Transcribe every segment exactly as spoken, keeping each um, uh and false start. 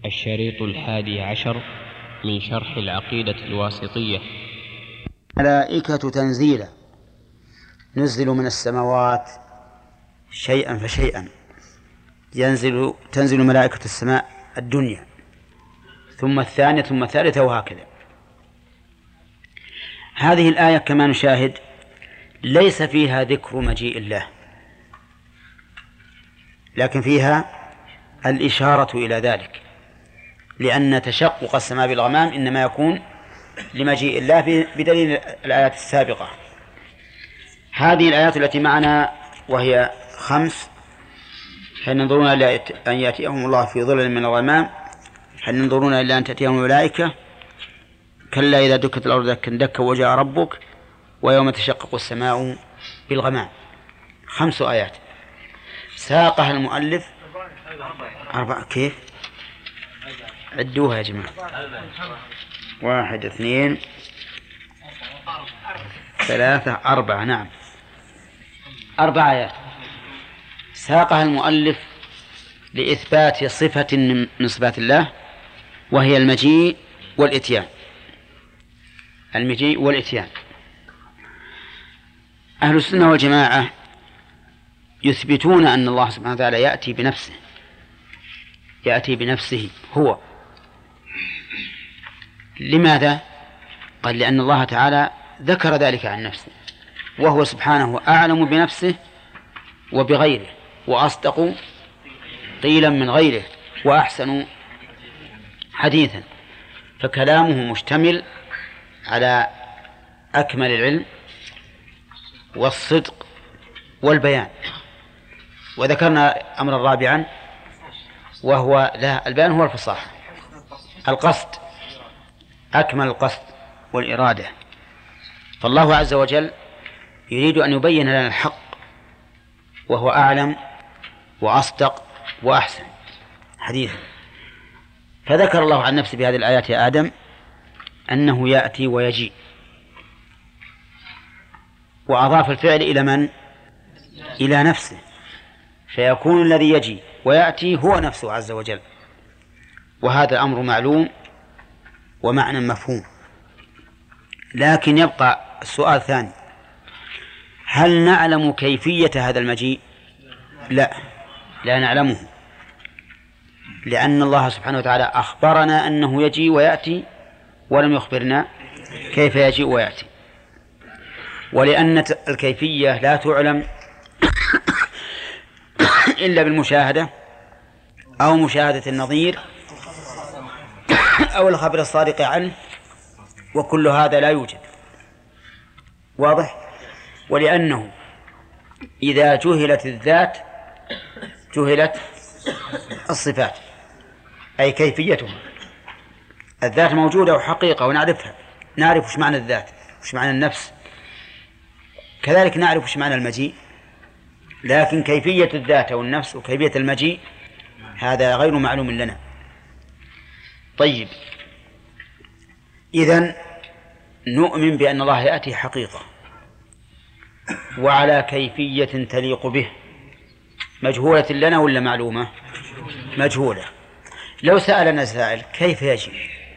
الشريط الحادي عشر من شرح العقيدة الواسطية. ملائكة تنزيلا، نزل من السماوات شيئا فشيئا، ينزل تنزل ملائكة السماء الدنيا ثم الثانية ثم الثالثة وهكذا. هذه الآية كما نشاهد ليس فيها ذكر مجيء الله، لكن فيها الإشارة إلى ذلك، لأن تشقق السماء بالغمام إنما يكون لمجيء الله بدليل الآيات السابقة. هذه الآيات التي معنا وهي خمس: هل ينظرون إلى أن يأتيهم الله في ظلل من الغمام، هل ينظرون إلى أن تأتيهم الملائكة، كلا إذا دكت الأرض دكا دكا وجاء ربك، ويوم تشقق السماء بالغمام. خمس آيات ساقها المؤلف أربعة. كيف عدوها يا جماعة؟ واحد اثنين ثلاثة أربعة. نعم، أربع آيات ساقها المؤلف لإثبات صفة من صفات الله، وهي المجيء والإتيان. المجيء والإتيان. أهل السنة والجماعة يثبتون أن الله سبحانه وتعالى يأتي بنفسه، يأتي بنفسه هو. لماذا؟ قال لأن الله تعالى ذكر ذلك عن نفسه، وهو سبحانه أعلم بنفسه وبغيره، وأصدق قيلا من غيره، وأحسن حديثا، فكلامه مشتمل على أكمل العلم والصدق والبيان. وذكرنا أمرا رابعا وهو لا البيان هو الفصاحة، القصد، أكمل القصد والإرادة. فالله عز وجل يريد أن يبين لنا الحق، وهو أعلم وأصدق وأحسن حديثا. فذكر الله عن نفسه بهذه الآيات يا آدم أنه يأتي ويجيء، وأضاف الفعل إلى من؟ إلى نفسه، فيكون الذي يجي ويأتي هو نفسه عز وجل. وهذا أمر معلوم ومعنى مفهوم. لكن يبقى السؤال الثاني: هل نعلم كيفية هذا المجيء؟ لا، لا نعلمه، لأن الله سبحانه وتعالى أخبرنا أنه يجي ويأتي، ولم يخبرنا كيف يجيء ويأتي. ولأن الكيفية لا تعلم إلا بالمشاهدة أو مشاهدة النظير أو الخبر الصادق عنه، وكل هذا لا يوجد. واضح؟ ولأنه إذا جهلت الذات جهلت الصفات، أي كيفيتها. الذات موجودة وحقيقة ونعرفها، نعرف وش معنى الذات وش معنى النفس، كذلك نعرف وش معنى المجيء، لكن كيفية الذات والنفس وكيفية المجيء هذا غير معلوم لنا. طيب، إذن نؤمن بأن الله يأتي حقيقة وعلى كيفية تليق به، مجهولة لنا ولا معلومة؟ مجهولة. لو سألنا سائل كيف يجي،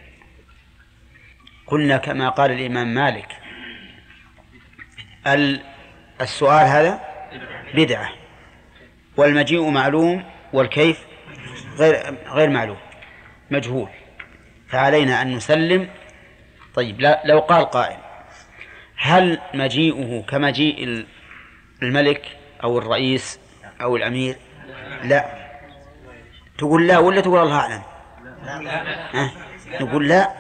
قلنا كما قال الإمام مالك: السؤال هذا بدعة، والمجيء معلوم والكيف غير غير معلوم، مجهول، فعلينا أن نسلم. طيب، لو قال قائل: هل مجيئه كمجيء الملك أو الرئيس أو الأمير؟ لا. تقول لا ولا تقول الله أعلم؟ أه؟ نقول لا.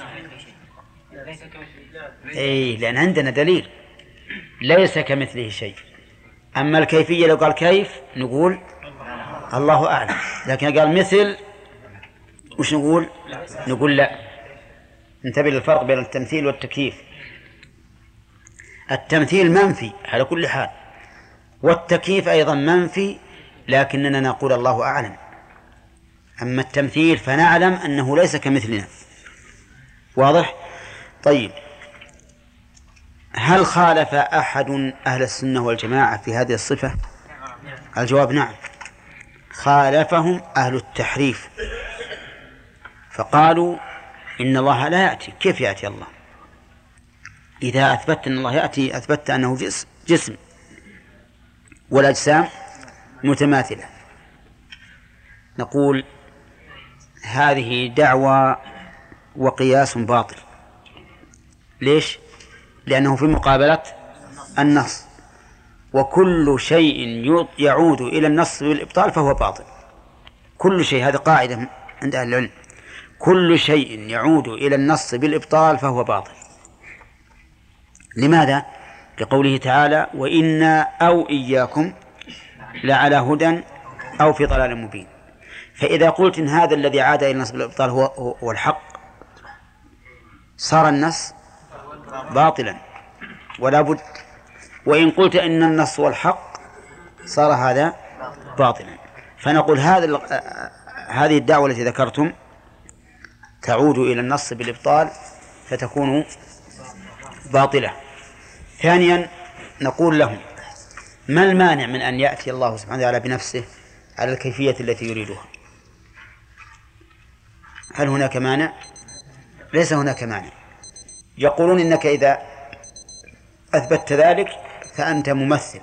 إيه، لأن عندنا دليل ليس كمثله شيء. أما الكيفية لو قال كيف نقول الله أعلم، لكن قال مثل وش نقول؟ نقول لا. انتبه للفرق بين التمثيل والتكييف. التمثيل منفي على كل حال، والتكييف أيضا منفي، لكننا نقول الله أعلم. أما التمثيل فنعلم أنه ليس كمثلنا. واضح؟ طيب، هل خالف أحد أهل السنة والجماعة في هذه الصفة؟ الجواب نعم، خالفهم أهل التحريف فقالوا إن الله لا يأتي. كيف يأتي الله؟ إذا أثبت أن الله يأتي أثبت أنه جسم, جسم والأجسام متماثلة. نقول هذه دعوة وقياس باطل. ليش؟ لأنه في مقابلة النص، وكل شيء يعود إلى النص بالإبطال فهو باطل. كل شيء، هذه قاعدة عند أهل العلم، كل شيء يعود إلى النص بالإبطال فهو باطل. لماذا؟ لقوله تعالى: وإنا أو إياكم لعلى هدى أو في ضلال مبين. فإذا قلت إن هذا الذي عاد إلى النص بالإبطال هو, هو الحق، صار النص باطلا ولا بد. وإن قلت إن النص هو الحق صار هذا باطلا. فنقول هذا هذه الدعوة التي ذكرتم تعود إلى النص بالإبطال فتكون باطلة. ثانيا نقول لهم: ما المانع من أن يأتي الله سبحانه وتعالى بنفسه على الكيفية التي يريدها؟ هل هناك مانع؟ ليس هناك مانع. يقولون إنك إذا أثبتت ذلك فأنت ممثل.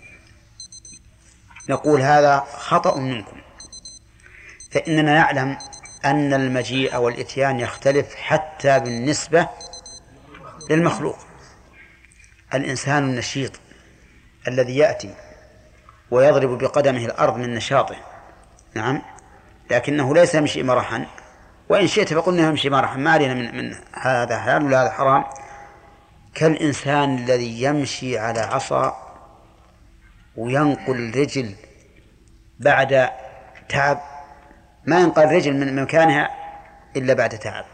نقول هذا خطأ منكم، فإننا نعلم أن المجيء والإتيان يختلف حتى بالنسبة للمخلوق. الإنسان النشيط الذي يأتي ويضرب بقدمه الأرض من نشاطه، نعم، لكنه ليس يمشي مرحا، وإن شئت فقلنا يمشي مرحا، ما علينا من, من هذا حلال ولا هذا حرام. كالإنسان الذي يمشي على عصا وينقل رجل بعد تعب، ما ينقل رجل من مكانها إلا بعد تعب.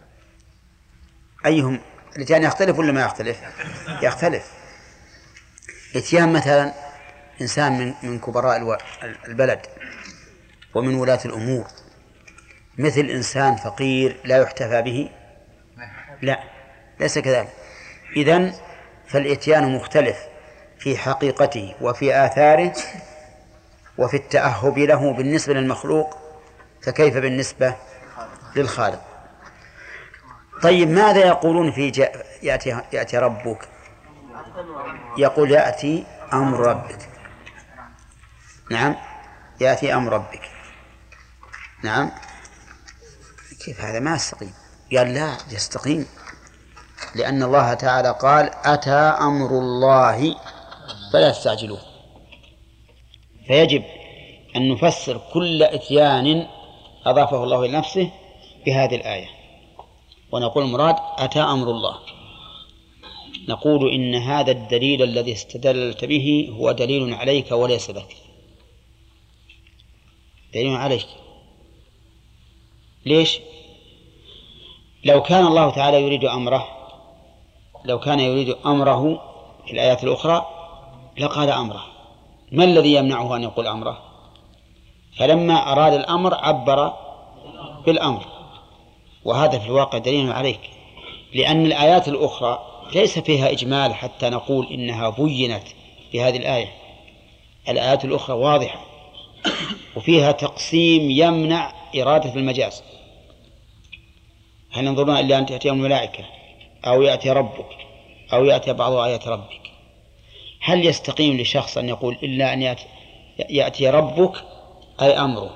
أيهم الاتيان يختلف ولا ما يختلف؟ يختلف. اتيان مثلا إنسان من من كبراء البلد ومن ولاة الأمور، مثل إنسان فقير لا يحتفى به، لا، ليس كذلك. إذن فالإتيان مختلف في حقيقته وفي آثاره وفي التأهب له بالنسبة للمخلوق، فكيف بالنسبة للخالق؟ طيب ماذا يقولون في جاء يأتي, يأتي ربك؟ يقول يأتي أمر ربك. نعم، يأتي أمر ربك. نعم، كيف هذا؟ ما يستقيم. قال لا يستقيم، لأن الله تعالى قال: أتى أمر الله فلا تستعجلوه. فيجب أن نفسر كل إتيان أضافه الله إلى نفسه بهذه الآية، ونقول المراد أتى أمر الله. نقول إن هذا الدليل الذي استدللت به هو دليل عليك وليس لك، دليل عليك. ليش؟ لو كان الله تعالى يريد أمره، لو كان يريد أمره في الآيات الأخرى لقال أمره. ما الذي يمنعه أن يقول أمره؟ فلما أراد الأمر عبر بالأمر، وهذا في الواقع دليل عليك، لأن الآيات الأخرى ليس فيها إجمال حتى نقول إنها بينت في هذه الآية. الآيات الأخرى واضحة وفيها تقسيم يمنع إرادة المجاز. هل ننظرون إلا أن تأتيهم الملائكة أو يأتي ربك أو يأتي بعض آيات ربك؟ هل يستقيم لشخص أن يقول إلا أن يأتي, يأتي ربك أي أمره،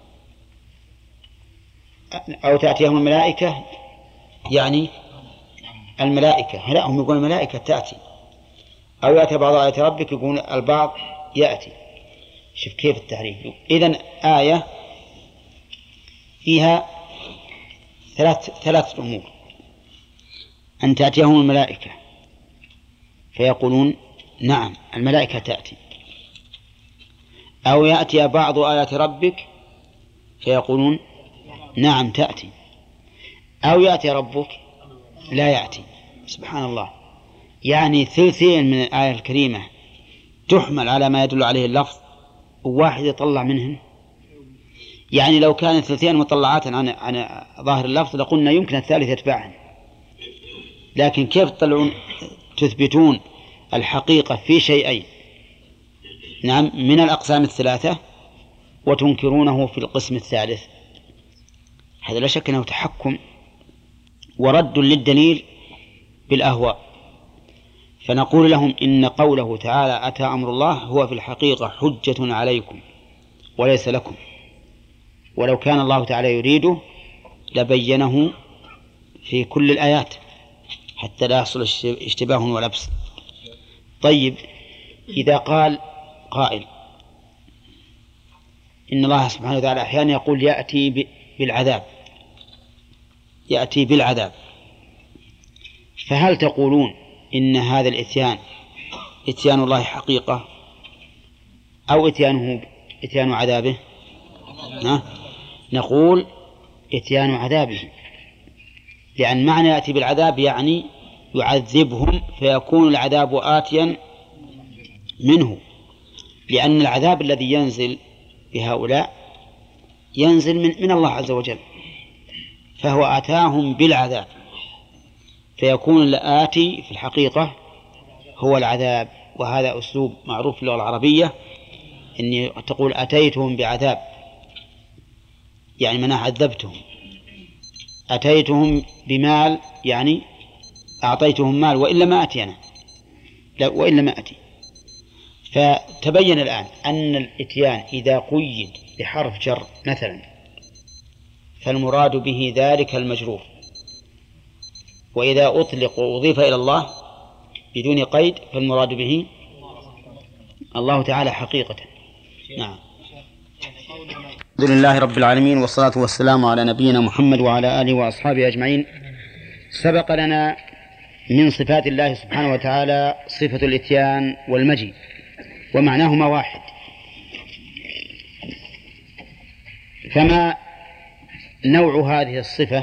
أو تأتيهم الملائكة يعني الملائكة؟ لا، هم يقولون الملائكة تأتي، أو يأتي بعض آيات ربك يقول البعض يأتي. شوف كيف التحريف. إذن آية فيها ثلاث ثلاث أمور: أن تأتيهم الملائكة فيقولون نعم الملائكة تأتي، أو يأتي بعض آيات ربك فيقولون نعم تأتي، أو يأتي ربك لا يأتي. سبحان الله، يعني ثلثين من الآية الكريمة تحمل على ما يدل عليه اللفظ وواحد يطلع منهن. يعني لو كانت ثلثين مطلعات عن عن ظاهر اللفظ لقلنا يمكن الثالث يتبعهن، لكن كيف تطلعون تثبتون الحقيقة في شيئين، نعم، من الأقسام الثلاثة، وتنكرونه في القسم الثالث؟ هذا لا شك أنه تحكم ورد للدليل بالأهواء. فنقول لهم إن قوله تعالى أتى أمر الله هو في الحقيقة حجة عليكم وليس لكم، ولو كان الله تعالى يريده لبينه في كل الآيات حتى لا يحصل اشتباه ولبس. طيب، إذا قال قائل إن الله سبحانه وتعالى أحيانا يقول يأتي بالعذاب يأتي بالعذاب فهل تقولون إن هذا الإتيان إتيان الله حقيقة أو إتيانه إتيان عذابه؟ ها؟ نقول إتيان عذابه، لأن معنى يأتي بالعذاب يعني يعذبهم فيكون العذاب آتيا منه، لأن العذاب الذي ينزل بهؤلاء ينزل من, من الله عز وجل، فهو أتاهم بالعذاب فيكون الآتي في الحقيقة هو العذاب. وهذا أسلوب معروف في اللغة العربية، أن تقول أتيتهم بعذاب يعني من عذبتهم، أتيتهم بمال يعني أعطيتهم مال وإلا ما أتي أنا لا وإلا ما أتي. فتبين الآن أن الإتيان إذا قيد بحرف جر مثلا فالمراد به ذلك المجرور، وإذا أطلق وأضيف إلى الله بدون قيد فالمراد به الله تعالى حقيقة. نعم. الحمد لله رب العالمين، والصلاة والسلام على نبينا محمد وعلى آله وأصحابه أجمعين. سبق لنا من صفات الله سبحانه وتعالى صفة الإتيان والمجيء، ومعناهما واحد. فما نوع هذه الصفة؟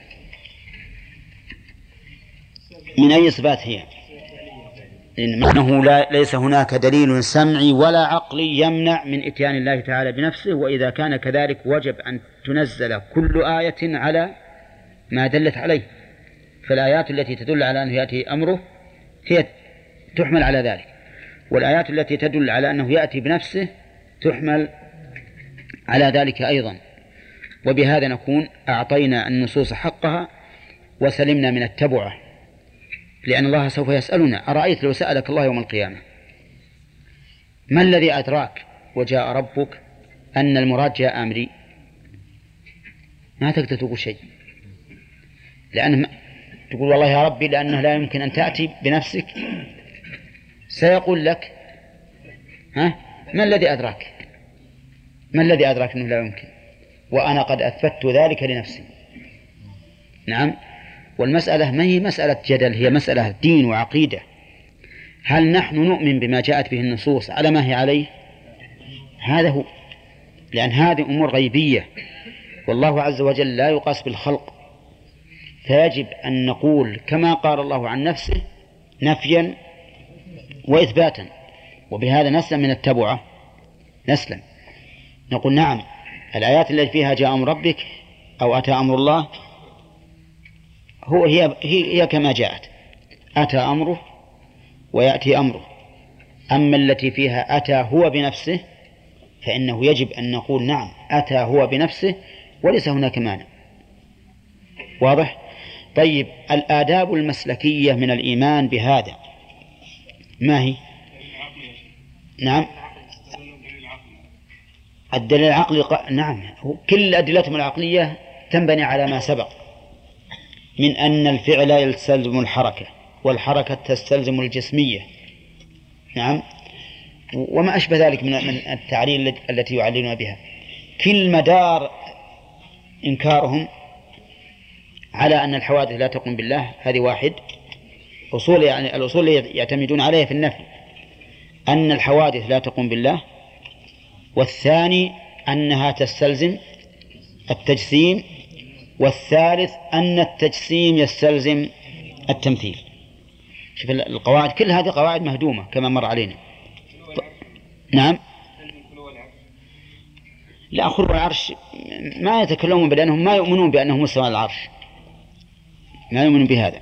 من أي صفات هي؟ إنه لا ليس هناك دليل سمعي ولا عقلي يمنع من إتيان الله تعالى بنفسه، وإذا كان كذلك وجب أن تنزل كل آية على ما دلت عليه، فالآيات التي تدل على أنه يأتي أمره هي تحمل على ذلك، والآيات التي تدل على أنه يأتي بنفسه تحمل على ذلك أيضا. وبهذا نكون أعطينا النصوص حقها وسلمنا من التبعة، لأن الله سوف يسألنا أرأيت لو سألك الله يوم القيامة ما الذي أدراك وجاء ربك أن المراد جاء أمري؟ ما تقدر تقول شيء، لأنه تقول والله يا ربي لأنه لا يمكن أن تأتي بنفسك، سيقول لك ها ما الذي أدراك ما الذي أدراك أنه لا يمكن، وأنا قد أثبت ذلك لنفسي. نعم. والمسألة ما هي مسألة جدل، هي مسألة دين وعقيدة. هل نحن نؤمن بما جاءت به النصوص على ما هي عليه؟ هذا هو، لأن هذه أمور غيبية والله عز وجل لا يقاس بالخلق، فيجب أن نقول كما قال الله عن نفسه نفيا وإثباتا، وبهذا نسلم من التبعة. نسلم نقول نعم الآيات التي فيها جاء أمر ربك أو أتى أمر الله هو هي, هي كما جاءت، أتى أمره ويأتي أمره. أما التي فيها أتى هو بنفسه فإنه يجب أن نقول نعم أتى هو بنفسه وليس هناك مانع. واضح؟ طيب، الآداب المسلكية من الإيمان بهذا ما هي؟ نعم، الدليل العقلي ق... نعم، كل أدلتهم العقلية تنبني على ما سبق من أن الفعل يستلزم الحركة والحركة تستلزم الجسمية. نعم، وما أشبه ذلك من التعليل التي يعللون بها. كل مدار إنكارهم على أن الحوادث لا تقوم بالله هذه واحد أصول، يعني الأصول يعتمدون عليها في النفي أن الحوادث لا تقوم بالله، والثاني أنها تستلزم التجسيم، والثالث أن التجسيم يستلزم التمثيل. شوف القواعد كل هذه قواعد مهدومة كما مر علينا. نعم، لا خلو العرش ما يتكلمون بأنهم ما يؤمنون بأنه مستوى العرش، ما يؤمنون بهذا،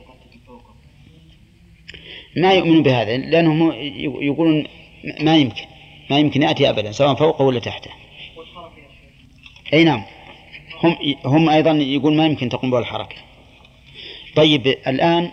ما يؤمنون بهذا لأنهم يقولون ما يمكن ما يمكن يأتي أبدا سواء فوقه ولا تحته. أي نعم، هم هم أيضا يقول ما يمكن تقوم به الحركة. طيب الآن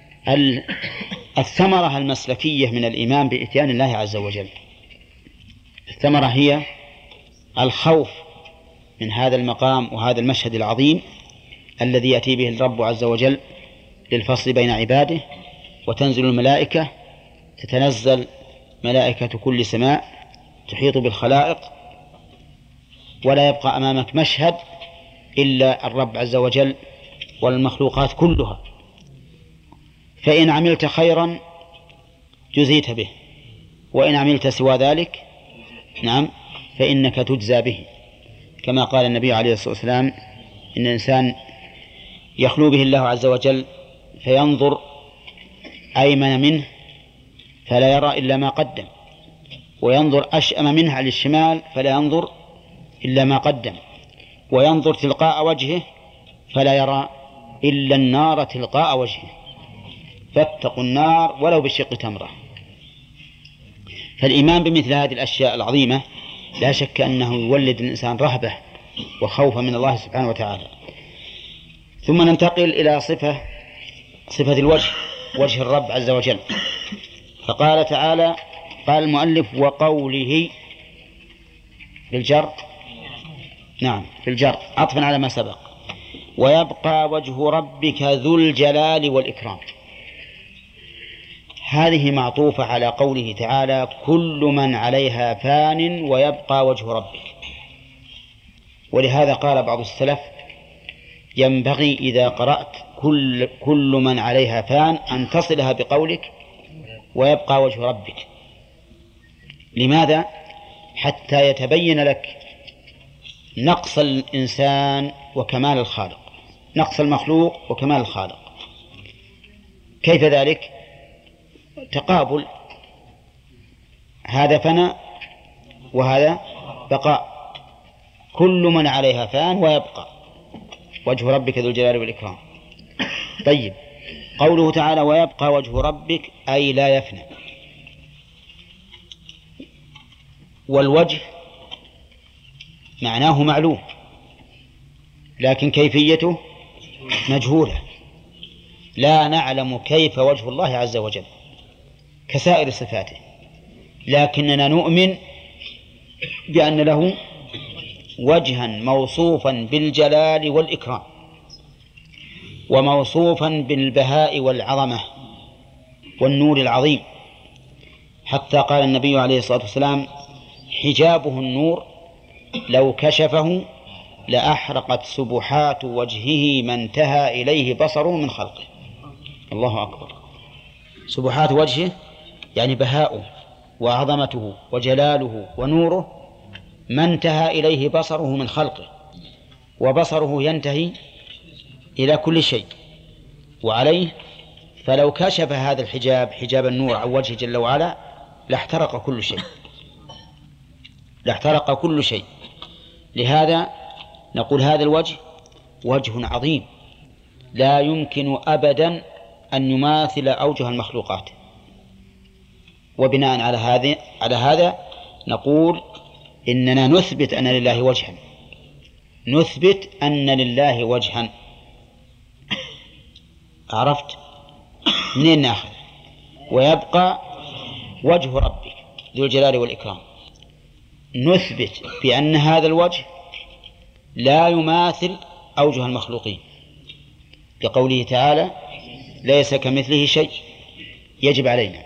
الثمرة المسلكية من الإيمان بإتيان الله عز وجل، الثمرة هي الخوف من هذا المقام وهذا المشهد العظيم الذي يأتي به الرب عز وجل للفصل بين عباده، وتنزل الملائكة، تتنزل ملائكة كل سماء تحيط بالخلائق، ولا يبقى أمامك مشهد إلا الرب عز وجل والمخلوقات كلها، فإن عملت خيرا جزيت به، وإن عملت سوى ذلك نعم فإنك تجزى به، كما قال النبي عليه الصلاة والسلام إن الإنسان يخلو به الله عز وجل فينظر أيمن منه فلا يرى إلا ما قدم، وينظر أشأم منه على الشمال فلا ينظر إلا ما قدم، وينظر تلقاء وجهه فلا يرى إلا النار تلقاء وجهه، فاتقوا النار ولو بشق تمرة. فالإيمان بمثل هذه الأشياء العظيمة لا شك أنه يولد الإنسان رهبة وخوفا من الله سبحانه وتعالى. ثم ننتقل إلى صفة صفة الوجه، وجه الرب عز وجل. فقال تعالى، قال المؤلف وقوله بالجر، نعم بالجر عطفا على ما سبق، ويبقى وجه ربك ذو الجلال والإكرام. هذه معطوفة على قوله تعالى كل من عليها فان ويبقى وجه ربك. ولهذا قال بعض السلف ينبغي إذا قرأت كل, كل من عليها فان أن تصلها بقولك ويبقى وجه ربك. لماذا؟ حتى يتبين لك نقص الإنسان وكمال الخالق، نقص المخلوق وكمال الخالق. كيف ذلك؟ تقابل، هذا فناء وهذا بقاء. كل من عليها فان ويبقى وجه ربك ذو الجلال والإكرام. طيب قوله تعالى ويبقى وجه ربك أي لا يفنى. والوجه معناه معلوم لكن كيفيته مجهولة، لا نعلم كيف وجه الله عز وجل كسائر صفاته، لكننا نؤمن بأن له وجها موصوفا بالجلال والإكرام وموصوفا بالبهاء والعظمة والنور العظيم، حتى قال النبي عليه الصلاة والسلام حجابه النور لو كشفه لأحرقت سبحات وجهه ما انتهى إليه بصره من خلقه. الله أكبر. سبحات وجهه يعني بهاؤه وعظمته وجلاله ونوره ما انتهى إليه بصره من خلقه، وبصره ينتهي إلى كل شيء وعليه، فلو كشف هذا الحجاب حجاب النور عن وجهه جل وعلا لاحترق كل شيء، لاحترق كل شيء. لهذا نقول هذا الوجه وجه عظيم لا يمكن أبدا أن يماثل أوجه المخلوقات. وبناء على هذا على هذا نقول إننا نثبت أن لله وجها، نثبت أن لله وجها. عرفت منين ناخذ؟ ويبقى وجه ربك ذو الجلال والإكرام. نثبت بأن هذا الوجه لا يماثل أوجه المخلوقين لقوله تعالى ليس كمثله شيء. يجب علينا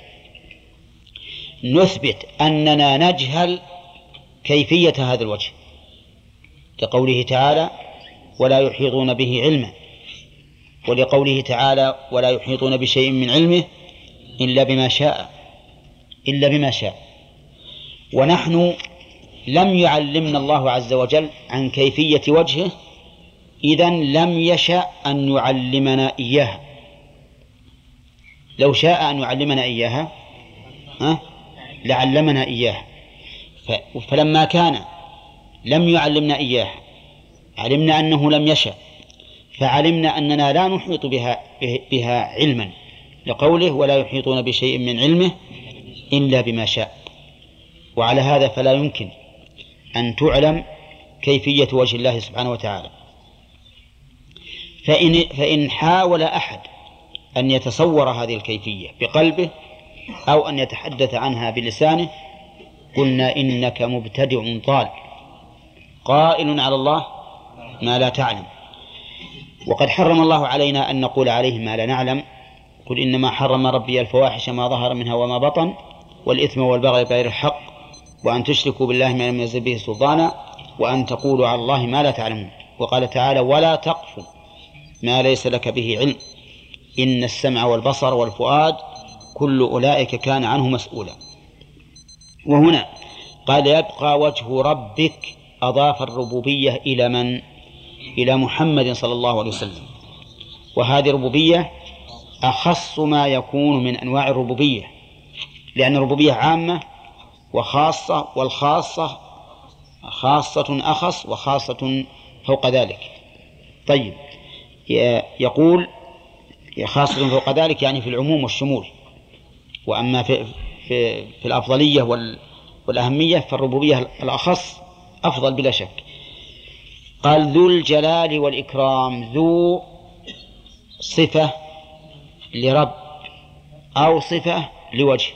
نثبت أننا نجهل كيفية هذا الوجه لقوله تعالى ولا يحيطون به علما، ولقوله تعالى ولا يحيطون بشيء من علمه إلا بما شاء إلا بما شاء. ونحن لم يعلمنا الله عز وجل عن كيفية وجهه، إذن لم يشأ أن يعلمنا إياها. لو شاء أن يعلمنا إياها ها لعلمنا إياها، فلما كان لم يعلمنا إياها علمنا أنه لم يشأ، فعلمنا أننا لا نحيط بها, بها علما لقوله ولا يحيطون بشيء من علمه إلا بما شاء. وعلى هذا فلا يمكن أن تعلم كيفية وجه الله سبحانه وتعالى فإن, فإن حاول أحد أن يتصور هذه الكيفية بقلبه أو أن يتحدث عنها بلسانه قلنا إنك مبتدع ضال قائل على الله ما لا تعلم. وقد حرم الله علينا أن نقول عليه ما لا نعلم. قل إنما حرم ربي الفواحش ما ظهر منها وما بطن والإثم والبغي بغير الحق وأن تشركوا بالله ما لم ينزل به سلطانا وأن تقولوا على الله ما لا تعلمون. وقال تعالى ولا تقف ما ليس لك به علم إن السمع والبصر والفؤاد كل أولئك كان عنه مسؤولا. وهنا قال يبقى وجه ربك أضاف الربوبية إلى من؟ إلى محمد صلى الله عليه وسلم. وهذه الربوبية أخص ما يكون من أنواع الربوبية لأن الربوبية عامة وخاصة والخاصة خاصة أخص وخاصة فوق ذلك. طيب يقول خاصة فوق ذلك يعني في العموم والشمول. وأما في, في, في الأفضلية والأهمية فالربوبية الأخص أفضل بلا شك. قال ذو الجلال والإكرام. ذو صفة لرب أو صفة لوجه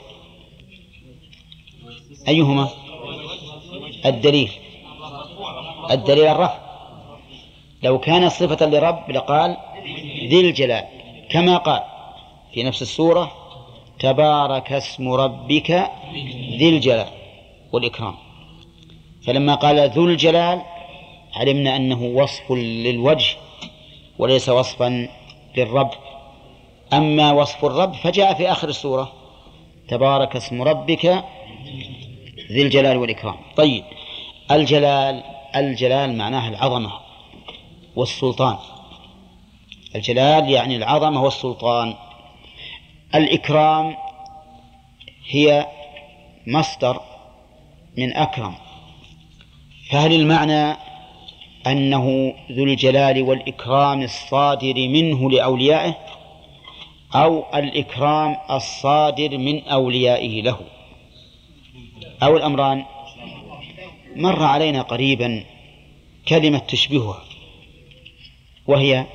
أيهما؟ الدليل الدليل الرفع. لو كان صفة لرب لقال ذي الجلال كما قال في نفس السورة تبارك اسم ربك ذي الجلال والإكرام. فلما قال ذو الجلال علمنا أنه وصف للوجه وليس وصفا للرب. أما وصف الرب فجاء في آخر السورة تبارك اسم ربك ذي الجلال والإكرام. طيب الجلال الجلال معناه العظمة والسلطان. الجلال يعني العظمة والسلطان. الإكرام هي مصدر من أكرم. فهل المعنى أنه ذو الجلال والإكرام الصادر منه لأوليائه أو الإكرام الصادر من أوليائه له أو الأمران؟ مر علينا قريبا كلمة تشبهها وهي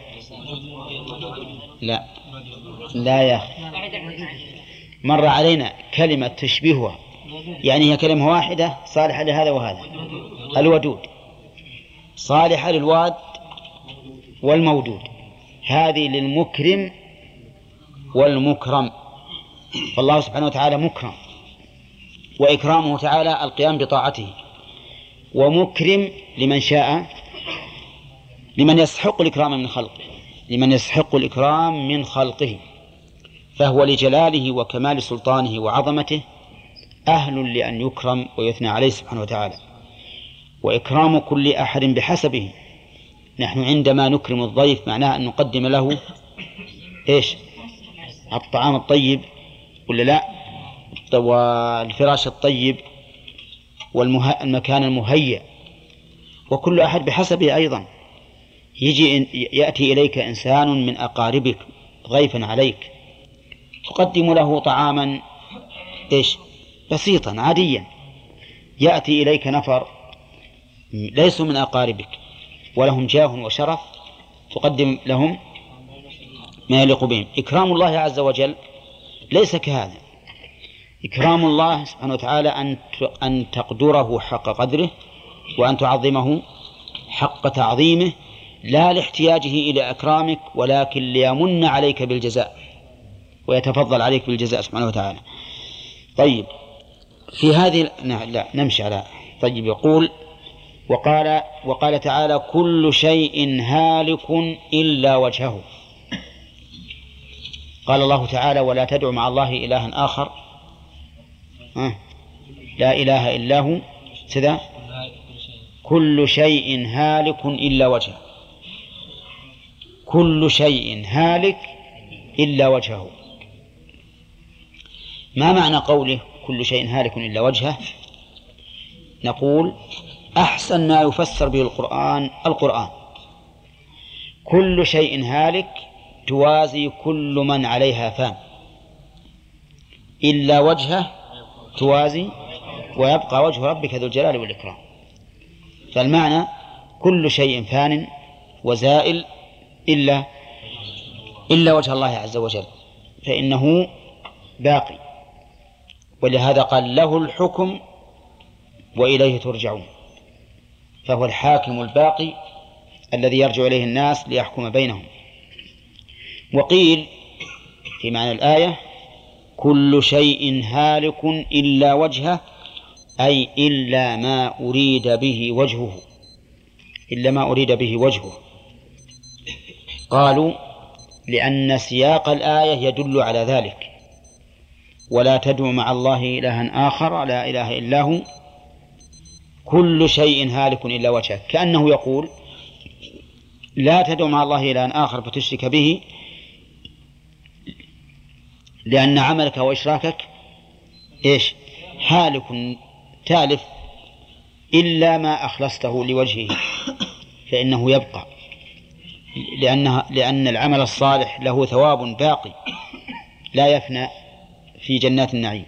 لا لا يا أخي مر علينا كلمة تشبهها يعني هي كلمة واحدة صالحة لهذا وهذا. الودود صالحة للواد والمودود. هذه للمكرم والمكرم. فالله سبحانه وتعالى مكرم وإكرامه تعالى القيام بطاعته ومكرم لمن شاء لمن يستحق الإكرام من خلقه لمن يستحق الإكرام من خلقه. فهو لجلاله وكمال سلطانه وعظمته أهل لأن يكرم ويثنى عليه سبحانه وتعالى. وإكرام كل أحد بحسبه. نحن عندما نكرم الضيف معناه أن نقدم له إيش؟ الطعام الطيب ولا لا؟ والفراش الطيب والمكان المهيأ. وكل أحد بحسبه أيضا. يجي يأتي إليك إنسان من أقاربك ضيفا عليك تقدم له طعاما إيش؟ بسيطا عاديا. يأتي إليك نفر ليسوا من أقاربك ولهم جاه وشرف تقدم لهم ما يليق بهم. إكرام الله عز وجل ليس كهذا. إكرام الله سبحانه وتعالى أن تقدره حق قدره وأن تعظمه حق تعظيمه لا لاحتياجه إلى أكرامك ولكن ليمن عليك بالجزاء ويتفضل عليك بالجزاء سبحانه وتعالى. طيب في هذه لا نمشي على طيب يقول وقال وقال تعالى كل شيء هالك إلا وجهه. قال الله تعالى ولا تدع مع الله إلها آخر لا إله إلا هو كذا كل شيء هالك إلا وجهه. كل شيء هالك إلا وجهه. ما معنى قوله كل شيء هالك إلا وجهه؟ نقول أحسن ما يفسر به القرآن القرآن. كل شيء هالك توازي كل من عليها فان إلا وجهه توازي ويبقى وجه ربك ذو الجلال والإكرام. فالمعنى كل شيء فان وزائل إلا إلا وجه الله عز وجل فإنه باقي، ولهذا قال له الحكم وإليه ترجعون، فهو الحاكم الباقي الذي يرجع إليه الناس ليحكم بينهم. وقيل في معنى الآية كل شيء هالك إلا وجهه، أي إلا ما أريد به وجهه، إلا ما أريد به وجهه. قالوا لأن سياق الآية يدل على ذلك، ولا تدع مع الله إلها آخر لا إله إلا هو كل شيء هالك إلا وجهه، كأنه يقول لا تدع مع الله إلها آخر فتشرك به، لأن عملك وإشراكك إيش هالك تالف، إلا ما أخلصته لوجهه فإنه يبقى، لأنها لأن العمل الصالح له ثواب باقي لا يفنى في جنات النعيم.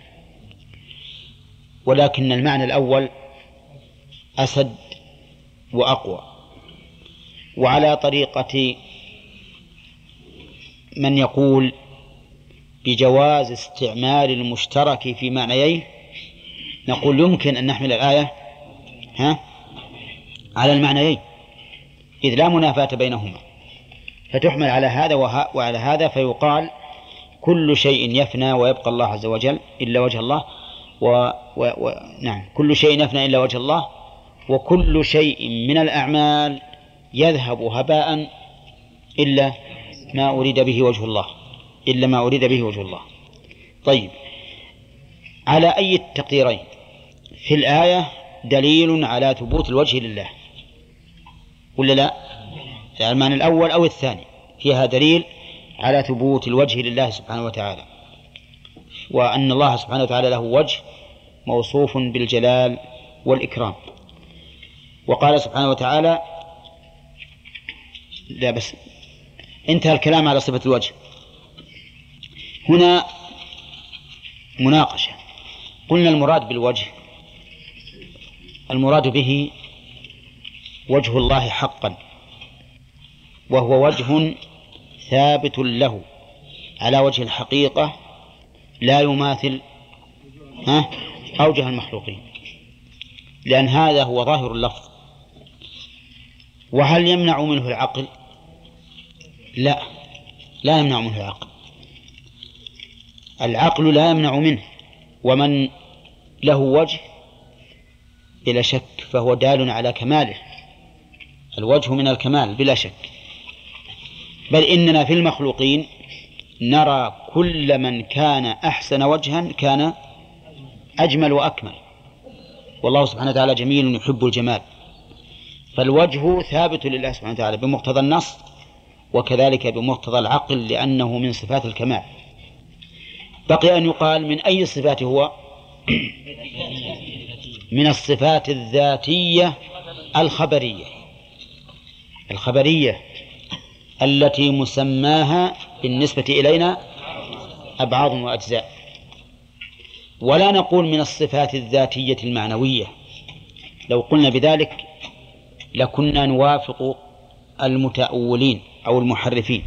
ولكن المعنى الأول أسد وأقوى. وعلى طريقة من يقول بجواز استعمال المشترك في معنييه نقول يمكن أن نحمل الآية ها على المعنيين، إذ لا منافاة بينهما، فتحمل على هذا وعلى هذا، فيقال كل شيء يفنى ويبقى الله عز وجل إلا وجه الله، و... و... و... نعم كل شيء يفنى إلا وجه الله، وكل شيء من الأعمال يذهب هباء إلا ما أريد به وجه الله، إلا ما أريد به وجه الله. طيب، على أي التقديرين في الآية دليل على ثبوت الوجه لله ولا لا؟ المعنى الأول أو الثاني فيها دليل على ثبوت الوجه لله سبحانه وتعالى، وأن الله سبحانه وتعالى له وجه موصوف بالجلال والإكرام. وقال سبحانه وتعالى لا بس انتهى الكلام على صفة الوجه. هنا مناقشة. قلنا المراد بالوجه المراد به وجه الله حقا، وهو وجه ثابت له على وجه الحقيقة لا يماثل ها أوجه المخلوقين، لأن هذا هو ظاهر اللفظ. وهل يمنع منه العقل؟ لا، لا يمنع منه العقل، العقل لا يمنع منه، ومن له وجه بلا شك فهو دال على كماله، الوجه من الكمال بلا شك. بل إننا في المخلوقين نرى كل من كان أحسن وجها كان أجمل وأكمل، والله سبحانه وتعالى جميل يحب الجمال، فالوجه ثابت لله سبحانه وتعالى بمقتضى النص، وكذلك بمقتضى العقل لأنه من صفات الكمال. بقي أن يقال من أي الصفات هو؟ من الصفات الذاتية الخبرية الخبرية التي مسماها بالنسبة إلينا أبعاض وأجزاء. ولا نقول من الصفات الذاتية المعنوية، لو قلنا بذلك لكنا نوافق المتأولين أو المحرفين،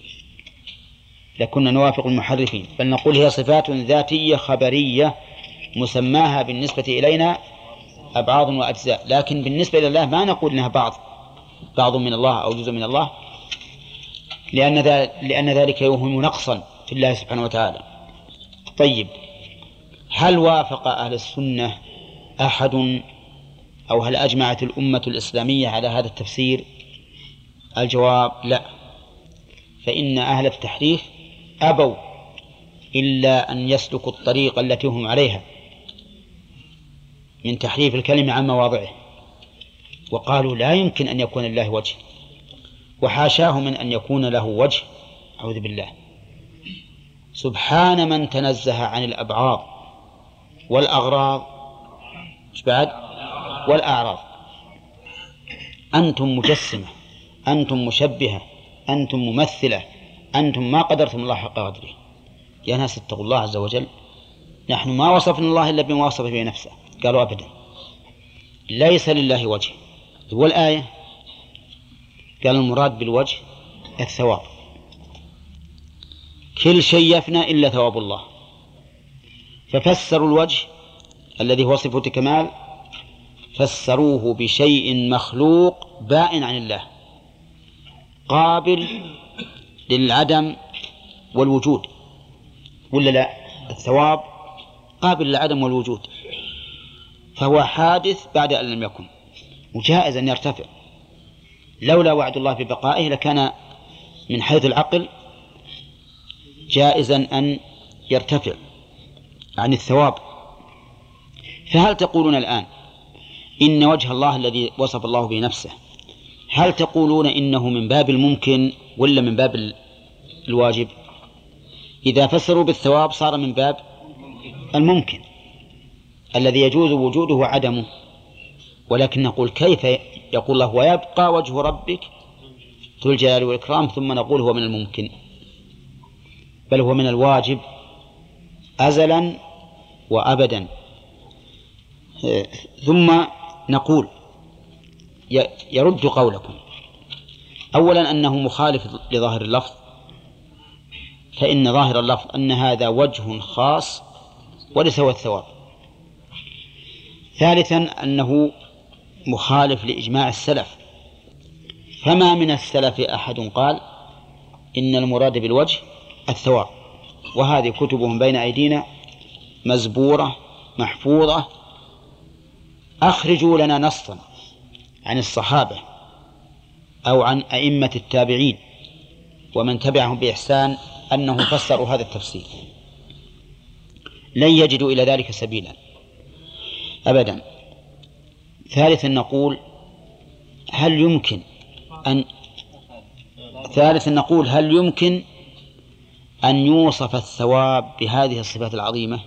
لكنا نوافق المحرفين، بل نقول هي صفات ذاتية خبرية مسماها بالنسبة إلينا أبعاض وأجزاء، لكن بالنسبة إلى الله ما نقول إنها بعض بعض من الله أو جزء من الله، لأن لأن ذلك يوهم نقصا في الله سبحانه وتعالى. طيب، هل وافق أهل السنة أحد أو هل أجمعت الأمة الإسلامية على هذا التفسير؟ الجواب لا، فإن أهل التحريف أبوا إلا أن يسلكوا الطريقة التي هم عليها من تحريف الكلمة عن مواضعه، وقالوا لا يمكن أن يكون لله وجه، وحاشاه من أن يكون له وجه، أعوذ بالله، سبحان من تنزه عن الأبعاض والأغراض إيش بعد والأعراض. أنتم مجسمة، أنتم مشبهة، أنتم ممثلة، أنتم ما قدرتم الله حق قدره. يا ناس اتقوا الله عز وجل، نحن ما وصفنا الله إلا بما وصف به نفسه. قالوا أبدا ليس لله وجه. والآية قال المراد بالوجه الثواب. كل شيء يفنى إلا ثواب الله، ففسروا الوجه الذي هو صفة كمال فسروه بشيء مخلوق بائن عن الله قابل للعدم والوجود، ولا لا؟ الثواب قابل للعدم والوجود، فهو حادث بعد أن لم يكن، وجائز أن يرتفع. لولا وعد الله ببقائه لكان من حيث العقل جائزا أن يرتفع عن الثواب. فهل تقولون الآن إن وجه الله الذي وصف الله به نفسه، هل تقولون إنه من باب الممكن ولا من باب الواجب؟ إذا فسروا بالثواب صار من باب الممكن الذي يجوز وجوده وعدمه، ولكن نقول كيف يقول الله ويبقى وجه ربك ذو الجلال والإكرام ثم نقول هو من الممكن؟ بل هو من الواجب أزلا وأبدا. ثم نقول يرد قولكم أولا أنه مخالف لظاهر اللفظ، فإن ظاهر اللفظ أن هذا وجه خاص وليس هو الثواب. ثالثا أنه مخالف لإجماع السلف، فما من السلف أحد قال إن المراد بالوجه الثواب، وهذه كتبهم بين أيدينا مزبورة محفوظة. أخرجوا لنا نصا عن الصحابة أو عن أئمة التابعين ومن تبعهم بإحسان أنهم فسروا هذا التفسير، لن يجدوا إلى ذلك سبيلا أبدا. ثالثا نقول هل يمكن أن ثالثا نقول هل يمكن أن يوصف الثواب بهذه الصفات العظيمة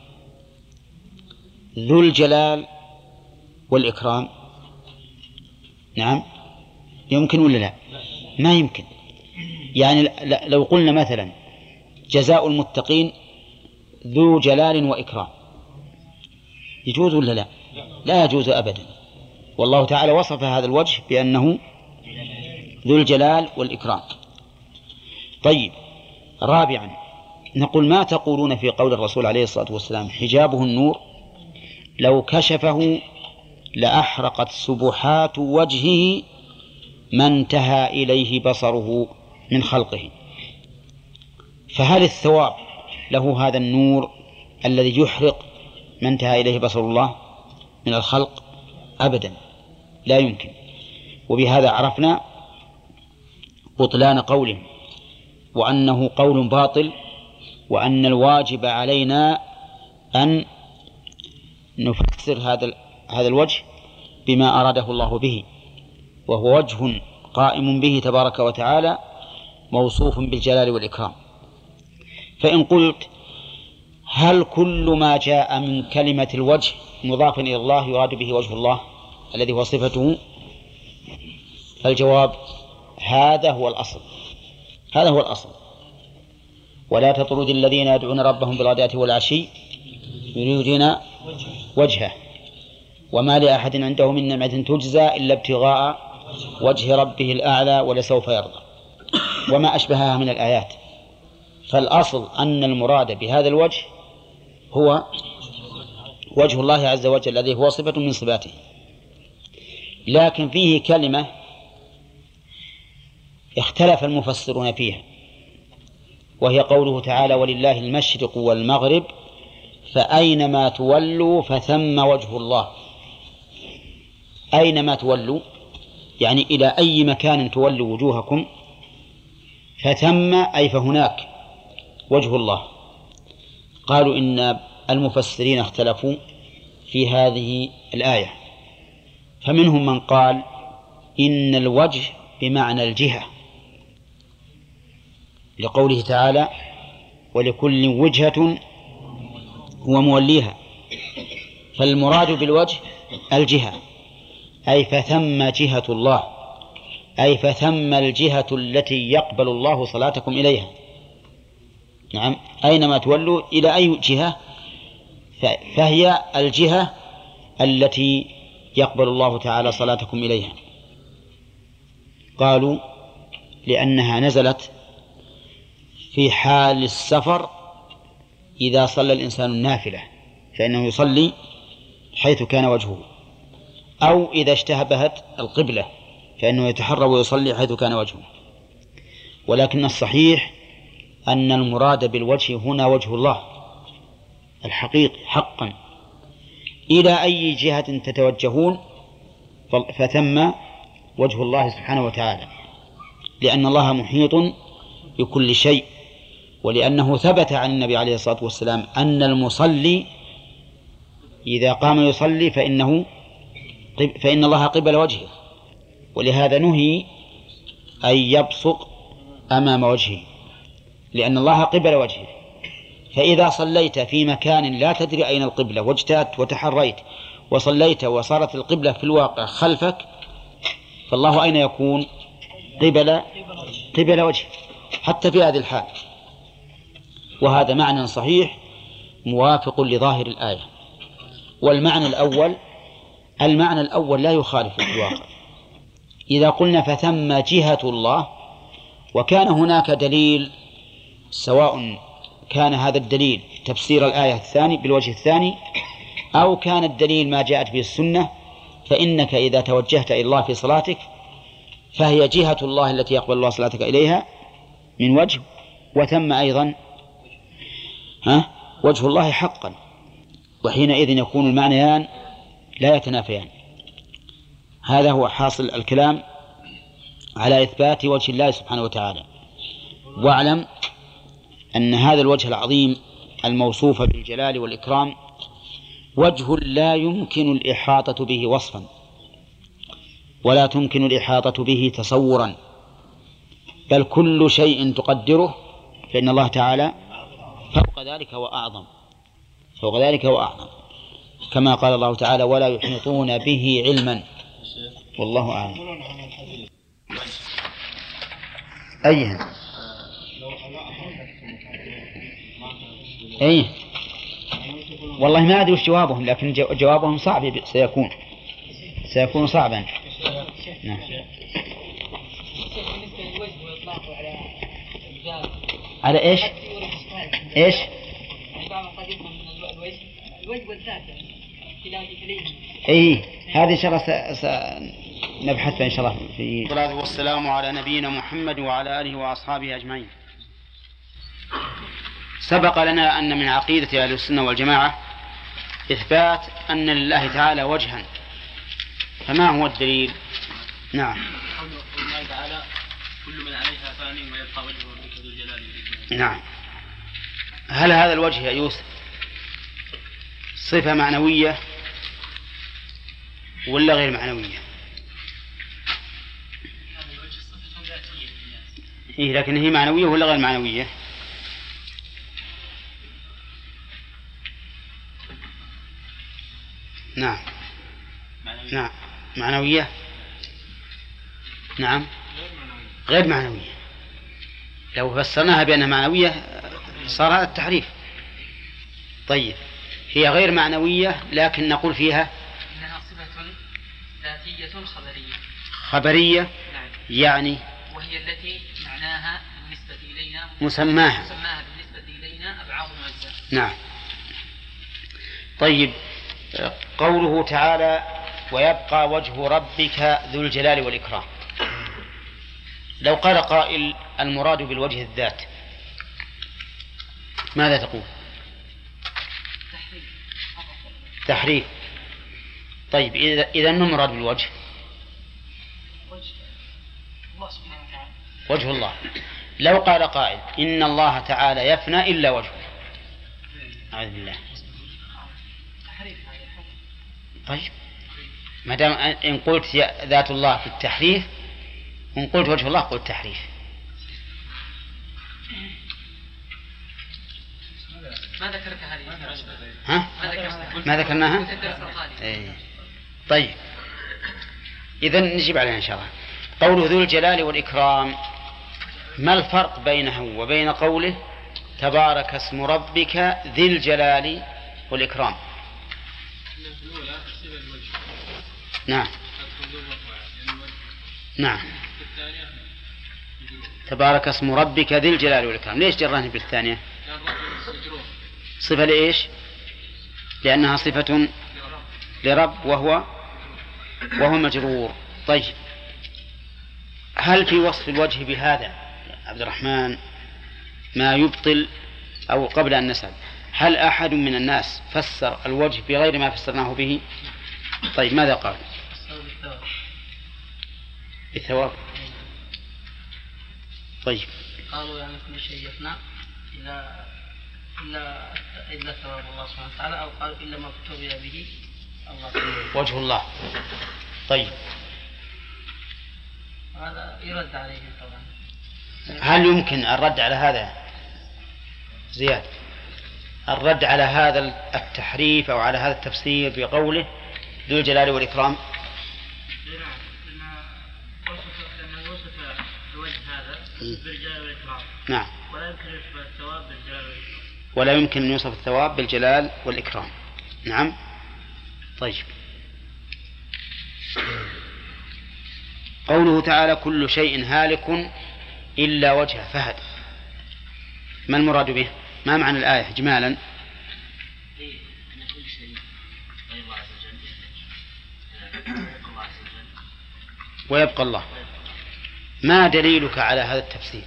ذو الجلال والإكرام؟ نعم يمكن ولا لا؟ ما يمكن. يعني لو قلنا مثلا جزاء المتقين ذو جلال وإكرام يجوز ولا لا؟ لا يجوز أبدا، والله تعالى وصف هذا الوجه بأنه ذو الجلال والإكرام. طيب، رابعا نقول ما تقولون في قول الرسول عليه الصلاة والسلام حجابه النور لو كشفه لأحرقت سبحات وجهه ما انتهى إليه بصره من خلقه؟ فهل الثواب له هذا النور الذي يحرق ما انتهى إليه بصر الله من الخلق؟ أبدا لا يمكن. وبهذا عرفنا بطلان قولهم وأنه قول باطل، وأن الواجب علينا أن نفسر هذا هذا الوجه بما أراده الله به، وهو وجه قائم به تبارك وتعالى موصوف بالجلال والإكرام. فإن قلت هل كل ما جاء من كلمة الوجه مضافا إلى الله يراد به وجه الله الذي هو صفته؟ الجواب هذا هو الأصل، هذا هو الأصل. ولا تطرد الذين يدعون ربهم بالغداة والعشي يريدون وجهه وما لأحد عنده من نعمة تجزى إلا ابتغاء وجه ربه الأعلى ولسوف يرضى، وما أشبهها من الآيات. فالأصل أن المراد بهذا الوجه هو وجه الله عز وجل الذي هو صفة من صفاته. لكن فيه كلمة اختلف المفسرون فيها، وهي قوله تعالى ولله المشرق والمغرب فأينما تولوا فثم وجه الله. أينما تولوا يعني إلى أي مكان تولوا وجوهكم، فثم أي فهناك وجه الله. قالوا إن المفسرين اختلفوا في هذه الآية، فمنهم من قال إن الوجه بمعنى الجهة لقوله تعالى ولكل وجهة هو موليها، فالمراد بالوجه الجهة، أي فثم جهة الله، أي فثم الجهة التي يقبل الله صلاتكم إليها. نعم، أينما تولوا إلى أي جهة فهي الجهة التي يقبل الله تعالى صلاتكم إليها. قالوا لأنها نزلت في حال السفر. إذا صلى الإنسان النافلة فإنه يصلي حيث كان وجهه، أو إذا اشتهبت القبلة فإنه يتحرى ويصلي حيث كان وجهه. ولكن الصحيح أن المراد بالوجه هنا وجه الله الحقيقي حقا. إلى أي جهة تتوجهون فثم وجه الله سبحانه وتعالى، لأن الله محيط بكل شيء، ولأنه ثبت عن النبي عليه الصلاة والسلام أن المصلي إذا قام يصلي فإنه فإن الله قبل وجهه، ولهذا نهي أن يبصق أمام وجهه لأن الله قبل وجهه. فإذا صليت في مكان لا تدري أين القبلة واجتهدت وتحريت وصليت وصارت القبلة في الواقع خلفك، فالله أين يكون؟ قبل قبل وجهه حتى في هذه الحال. وهذا معنى صحيح موافق لظاهر الآية. والمعنى الأول المعنى الأول لا يخالف الواقع. إذا قلنا فثم جهة الله وكان هناك دليل، سواء كان هذا الدليل تفسير الآية الثاني بالوجه الثاني أو كان الدليل ما جاءت به السنة، فإنك إذا توجهت إلى الله في صلاتك فهي جهة الله التي يقبل الله صلاتك إليها من وجه، وثم أيضا ها وجه الله حقا، وحينئذ يكون المعنيان لا يتنافيان. هذا هو حاصل الكلام على إثبات وجه الله سبحانه وتعالى. واعلم أن هذا الوجه العظيم الموصوف بالجلال والإكرام وجه لا يمكن الإحاطة به وصفا، ولا تمكن الإحاطة به تصورا، بل كل شيء تقدره فإن الله تعالى فوق ذلك وأعظم فوق ذلك وأعظم كما قال الله تعالى ولا يحيطون به علما والله أعلم. أيها أيه والله ما أدري وش جوابهم، لكن جوابهم صعب سيكون سيكون صعبا. نعم. على إيش إيش الوجه والذات إيه هذه إن شاء الله سنبحث إن شاء الله. في الصلاة والسلام على نبينا محمد وعلى آله وأصحابه أجمعين. سبق لنا أن من عقيدة أهل السنة والجماعة إثبات أن لله تعالى وجها، فما هو الدليل؟ نعم. الله تعالى كل من عليها فان ويبقى وجه ربك ذو الجلال والإكرام. نعم. هل هذا الوجه يا يوسف صفة معنوية ولا غير معنوية؟ هذا الوجه صفة ذاتية. إيه لكن هي معنوية ولا غير معنوية؟ نعم معنوية. نعم معنوية. نعم غير معنوية. لو فسرناها بأنها معنوية صار هذا التحريف. طيب هي غير معنوية لكن نقول فيها إنها صفة ذاتية خبرية. خبرية نعم. يعني وهي التي معناها بالنسبة إلينا مسماها مسماها بالنسبة إلينا أبعاد وأجزاء. نعم. طيب قوله تعالى ويبقى وجه ربك ذو الجلال والإكرام، لو قال قائل المراد بالوجه الذات ماذا تقول؟ تحريف. تحريف. طيب إذا ما المراد بالوجه؟ وجه الله سبحانه وتعالى. وجه الله. لو قال قائل إن الله تعالى يفنى إلا وجهه، أعوذ بالله. طيب ما دام إن قلت ذات الله في التحريف وإن قلت وجه الله قلت تحريف. ما ذكرت هذه؟ ها؟ ما ذكرناها؟ إيه. طيب إذن نجيب عليها إن شاء الله. قوله ذو الجلال والإكرام، ما الفرق بينه وبين قوله تبارك اسم ربك ذي الجلال والإكرام؟ نعم نعم تبارك اسم ربك ذي الجلال والإكرام. ليش جراني بالثانية؟ صفة لإيش؟ لأنها صفة لرب وهو وهو مجرور. طيب، هل في وصف الوجه بهذا عبد الرحمن ما يبطل، أو قبل أن نسأل هل أحد من الناس فسر الوجه بغير ما فسرناه به؟ طيب، ماذا قال؟ بالثواب. طيب، قالوا يعني كل شيء يفنى إلا إلا إلا ثواب الله سبحانه وتعالى، أو قالوا إلا ما ابتغي به الله وجه الله. طيب، هذا يرد عليه طبعا. هل يمكن الرد على هذا زياد؟ الرد على هذا التحريف أو على هذا التفسير بقوله ذو الجلال والإكرام؟ بالجلال والإكرام. نعم. ولا يمكن يوصف الثواب بالجلال والإكرام. ولا يمكن أن يوصف الثواب بالجلال والإكرام. نعم. طيب، قوله تعالى كل شيء هالك إلا وجهه، فهد ما المراد به؟ ما معنى الآية إجمالا؟ أن كل شيء غير الله عز وجل ويبقى الله. ما دليلك على هذا التفسير؟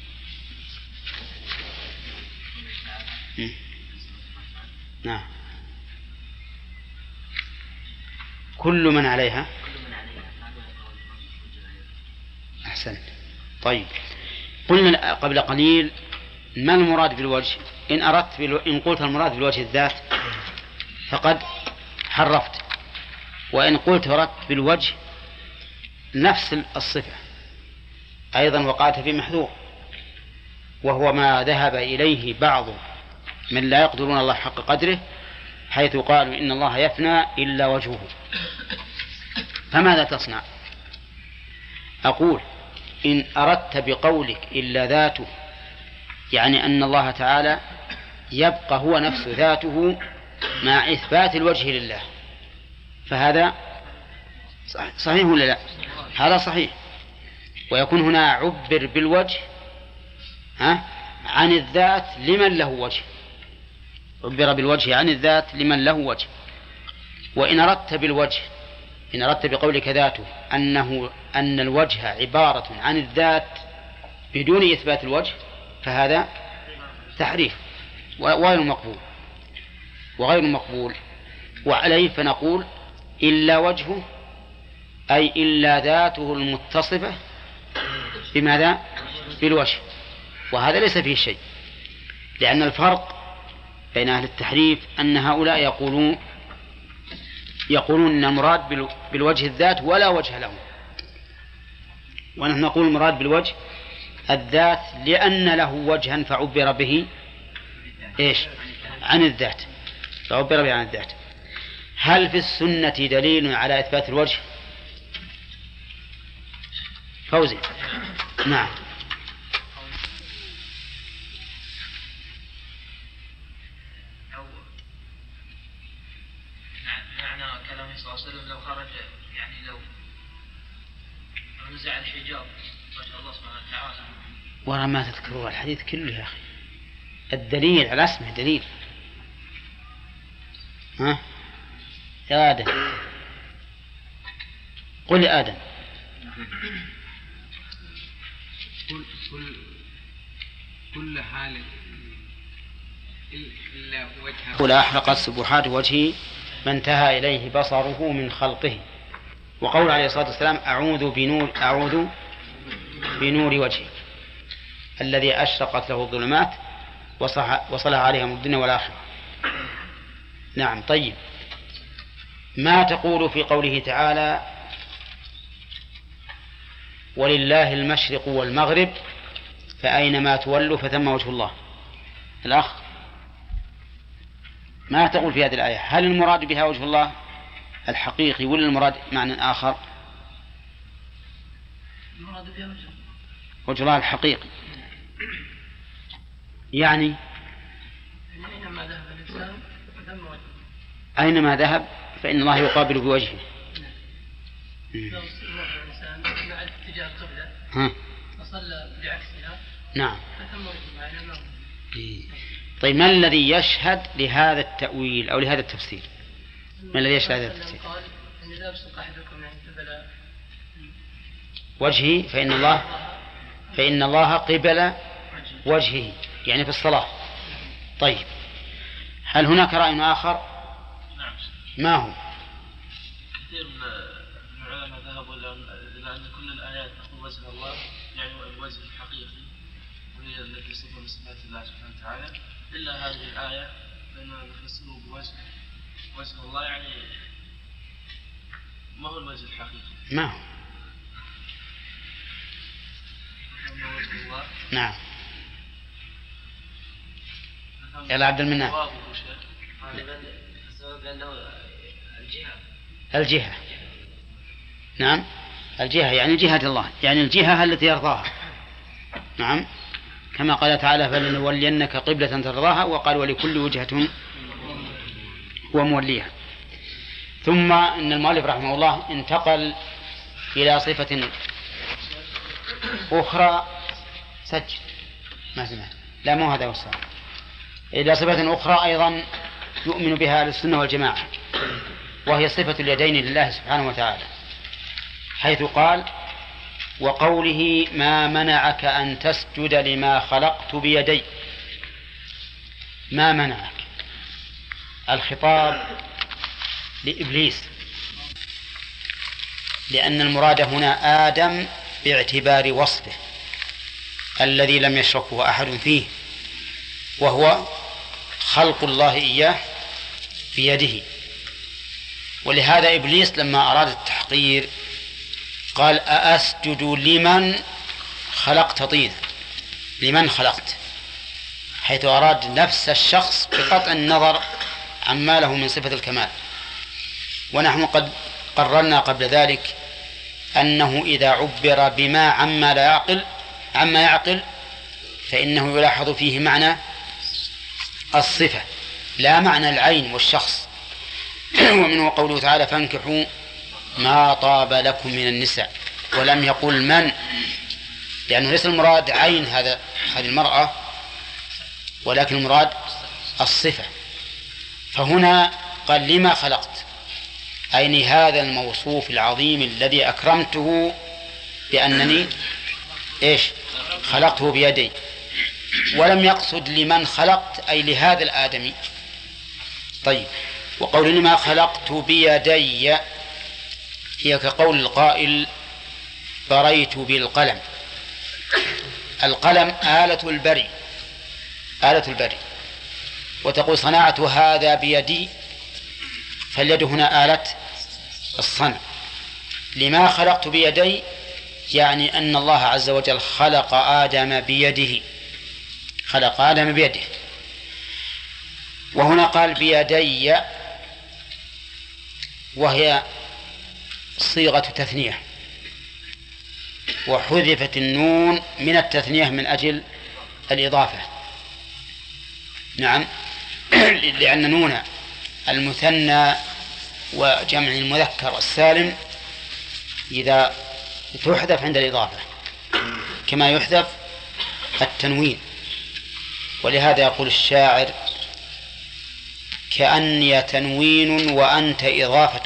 نعم. كل من عليها. أحسنت. طيب، قلنا قبل قليل ما المراد بالوجه؟ إن أردت بالو... إن قلت المراد بالوجه الذات فقد حرفت، وإن قلت أردت بالوجه نفس الصفة أيضا وقعت في محذور، وهو ما ذهب إليه بعض من لا يقدرون الله حق قدره، حيث قالوا إن الله يفنى إلا وجهه. فماذا تصنع؟ أقول إن أردت بقولك إلا ذاته يعني أن الله تعالى يبقى هو نفس ذاته مع إثبات الوجه لله، فهذا صحيح ولا لا؟ هذا صحيح. ويكون هنا عبر بالوجه ها عن الذات لمن له وجه، عبر بالوجه عن الذات لمن له وجه. وإن أردت بالوجه، إن أردت بقولك ذاته أنه أن الوجه عبارة عن الذات بدون إثبات الوجه، فهذا تحريف وغير مقبول وغير مقبول وعليه فنقول إلا وجهه أي إلا ذاته المتصفة بماذا؟ بالوجه. وهذا ليس فيه شيء، لأن الفرق بين أهل التحريف أن هؤلاء يقولون يقولون أن المراد بالوجه الذات ولا وجه له، ونحن نقول المراد بالوجه الذات لأن له وجها فعبر به إيش؟ عن الذات، فعبر به عن الذات. هل في السنة دليل على إثبات الوجه؟ فوزي. نعم. معنى كلامه صلى الله عليه وسلم لو خرج يعني لو نزع الحجاب وجه الله سبحانه وتعالى. ورا ما تذكروا الحديث كله يا أخي، الدليل على اسمه دليل. ها يا آدم، قل يا آدم. كل كل كل حال إلا وجهه. قل أحرقت سبحات وجهي ما انتهى إليه بصره من خلقه. وقول عليه الصلاة والسلام أعوذ بنور أعوذ بنور وجهي الذي أشرقت له الظلمات وصلح عليهم الدنيا والآخرة. نعم. طيب، ما تقول في قوله تعالى ولله المشرق والمغرب فأينما تولوا فثم وجه الله؟ الأخ، ما تقول في هذه الآية؟ هل المراد بها وجه الله الحقيقي ولا المراد معنى آخر؟ المراد بها وجه وجه الله الحقيقي، يعني أينما ذهب الإنسان فثم وجهه، أينما ذهب فإن الله يقابل بوجهه. لو الإنسان مع اتجاه القبلة ها فصلى بعكسها نعم. فتم وجه إيه. طيب ما الذي يشهد لهذا التأويل أو لهذا التفسير؟ ما الذي يشهد لهذا التفسير؟ قال إن لا يبصق أحدكم يعني قبل وجهه فإن الله فإن الله قبل وجهه يعني في الصلاة. طيب هل هناك رأي آخر؟ نعم. ما هو؟ كثير من العلماء ذهبوا إلى أن كل الآيات تقول وجه الله يعني الوجه الحقيقي وهي التي صفة من صفات الله سبحانه وتعالى، إلا هذه الآية فإننا نفسره بوجه وجه الله يعني ما هو الوجه الحقيقي؟ ما هو؟ وجه الله. نعم. يا عبد المنان. الجهة. الجهة. نعم. الجهة يعني جهة الله، يعني الجهة التي يرضاها. نعم. كما قال تعالى فلنولينك قبلة ترضاها، وقال ولكل وجهة هو موليها. ثم إن المؤلف رحمه الله انتقل إلى صفة أخرى. سجل ما سمعت. لا مو هذا والسلام. إلى صفة أخرى أيضا يؤمن بها أهل السنة والجماعة، وهي صفة اليدين لله سبحانه وتعالى، حيث قال وقوله ما منعك أن تسجد لما خلقت بيدي. ما منعك، الخطاب لإبليس، لأن المراد هنا آدم باعتبار وصفه الذي لم يشركه أحد فيه، وهو خلق الله إياه بيده. ولهذا إبليس لما أراد التحقير قال أأسجد لمن خلقت طينا، لمن خلقت، حيث أراد نفس الشخص بقطع النظر عما له من صفة الكمال. ونحن قد قررنا قبل ذلك أنه إذا عبر بما عما لا يعقل عما يعقل فإنه يلاحظ فيه معنى الصفة لا معنى العين والشخص. ومنه قوله تعالى فانكحوا ما طاب لكم من النساء، ولم يقل من، لأنه ليس المراد عين هذا هذه المرأة، ولكن المراد الصفة. فهنا قال لما خلقت، أي لهذا الموصوف العظيم الذي أكرمته بأنني إيش خلقته بيدي. ولم يقصد لمن خلقت أي لهذا الآدمي. طيب وقول لما خلقت بيدي هي كقول القائل بريت بالقلم. القلم آلة البري، آلة البري، وتقول صنعت هذا بيدي، فاليد هنا آلة الصنع. لما خلقت بيدي يعني أن الله عز وجل خلق آدم بيده، خلق آدم بيده. وهنا قال بيدي وهي صيغة تثنية، وحذفت النون من التثنية من أجل الإضافة. نعم لأن نون المثنى وجمع المذكر السالم إذا تحذف عند الإضافة كما يحذف التنوين. ولهذا يقول الشاعر كأني تنوين وأنت إضافة،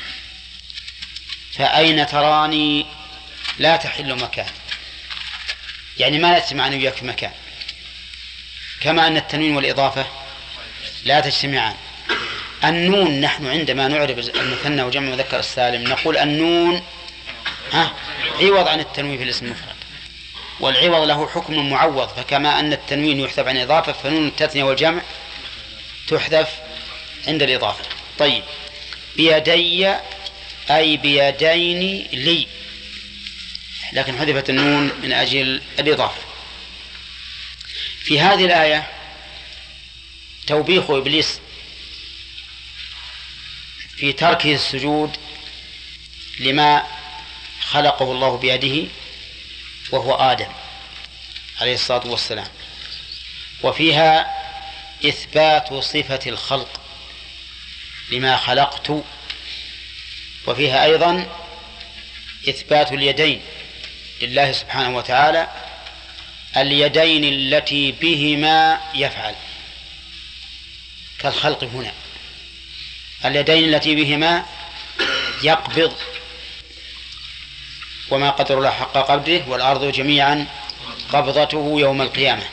فأين تراني لا تحل مكان، يعني ما يجتمعان وياك في مكان، كما أن التنوين والإضافة لا تجتمعان. النون نحن عندما نعرب المثنى وجمع المذكر السالم نقول النون ها عوض عن التنوين في الاسم المفرد، والعوض له حكم معوض، فكما أن التنوين يحذف عن الإضافة فنون التثنية والجمع تحذف عند الإضافة. طيب بيدي أي بيدين لي، لكن حذفت النون من أجل الإضافة. في هذه الآية توبيخ إبليس في تركه السجود لما خلقه الله بيده وهو آدم عليه الصلاة والسلام، وفيها إثبات صفة الخلق لما خلقت، وفيها أيضا إثبات اليدين لله سبحانه وتعالى اليدين التي بهما يفعل، كالخلق هنا، اليدين التي بهما يقبض، وما قدر الله حق قدره والأرض جميعا قبضته يوم القيامة،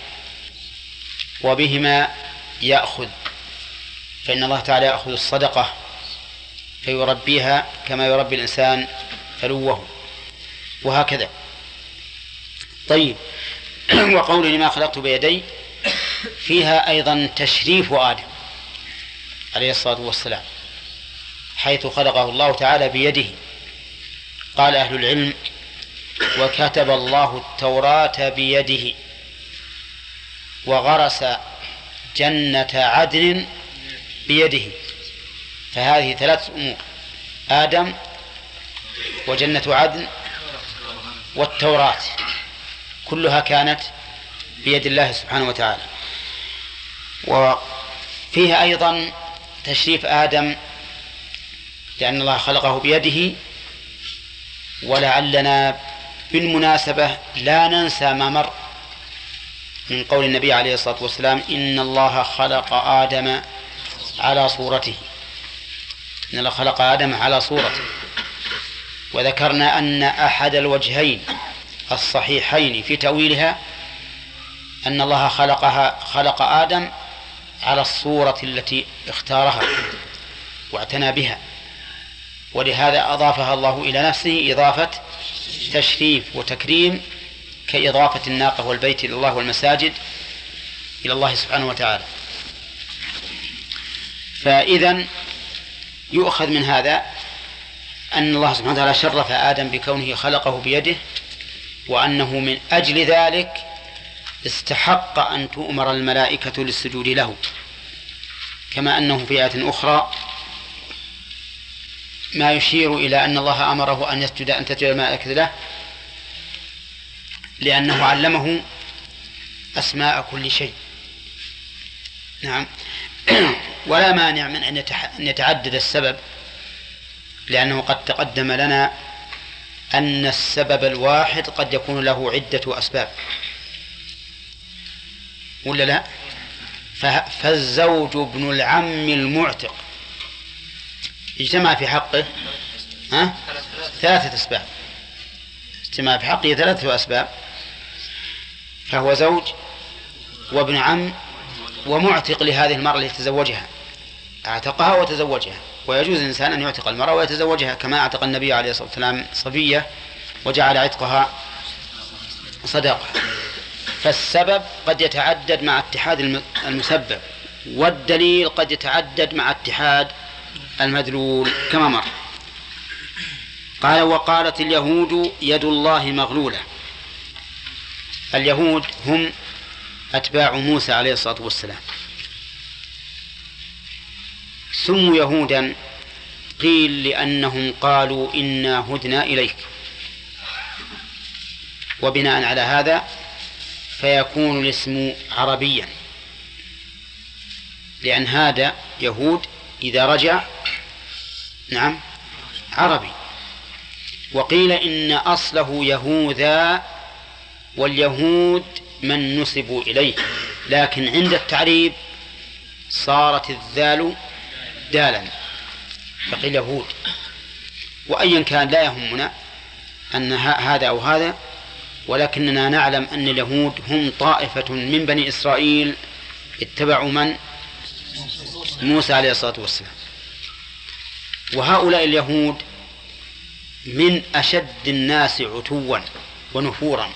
وبهما يأخذ، فإن الله تعالى يأخذ الصدقة فيربيها كما يربي الإنسان فلوه، وهكذا. طيب، وقول لما خلقت بيدي فيها أيضا تشريف آدم عليه الصلاة والسلام، حيث خلقه الله تعالى بيده. قال أهل العلم: وكتب الله التوراة بيده، وغرس جنة عدن بيده. فهذه ثلاث أمور: آدم، وجنة عدن، والتوراة، كلها كانت بيد الله سبحانه وتعالى. وفيها أيضا تشريف آدم لأن الله خلقه بيده. ولعلنا بالمناسبة لا ننسى ما مر من قول النبي عليه الصلاة والسلام: إن الله خلق آدم على صورته، إن الله خلق آدم على صورته. وذكرنا أن أحد الوجهين الصحيحين في تأويلها أن الله خلقها خلق آدم على الصورة التي اختارها واعتنى بها، ولهذا أضافها الله إلى نفسه إضافة تشريف وتكريم، كإضافة الناقة والبيت إلى الله والمساجد إلى الله سبحانه وتعالى. فإذن يؤخذ من هذا أن الله سبحانه وتعالى شرف آدم بكونه خلقه بيده، وأنه من أجل ذلك استحق أن تؤمر الملائكة للسجود له، كما أنه في آية أخرى ما يشير إلى أن الله أمره أن يسجد أن تسجد الملائكة له، لأنه علمه أسماء كل شيء. نعم. ولا مانع من أن يتعدد السبب، لأنه قد تقدم لنا أن السبب الواحد قد يكون له عدة أسباب، ولا لا؟ فالزوج ابن العم المعتق اجتمع في حقه ها؟ ثلاثة أسباب، اجتمع في حقه ثلاثة أسباب، فهو زوج وابن عم ومعتق لهذه المرأة التي تزوجها، اعتقها وتزوجها. ويجوز الإنسان أن يعتق المرأة ويتزوجها، كما اعتق النبي عليه الصلاة والسلام صفية وجعل عتقها صدقة. فالسبب قد يتعدد مع اتحاد المسبب، والدليل قد يتعدد مع اتحاد المدلول كما مر. قال: وقالت اليهود يد الله مغلولة. اليهود هم أتباع موسى عليه الصلاة والسلام، سموا يهودا قيل لأنهم قالوا إنا هدنا إليك، وبناء على هذا فيكون الاسم عربيا، لأن هذا يهود إذا رجع نعم عربي. وقيل إن أصله يهوذا، واليهود من نسبوا إليه، لكن عند التعريب صارت الذال دالا فقيل يهود. وأيا كان لا يهمنا أن هذا أو هذا، ولكننا نعلم أن اليهود هم طائفة من بني إسرائيل اتبعوا من؟ موسى عليه الصلاة والسلام. وهؤلاء اليهود من أشد الناس عتوا ونفورا،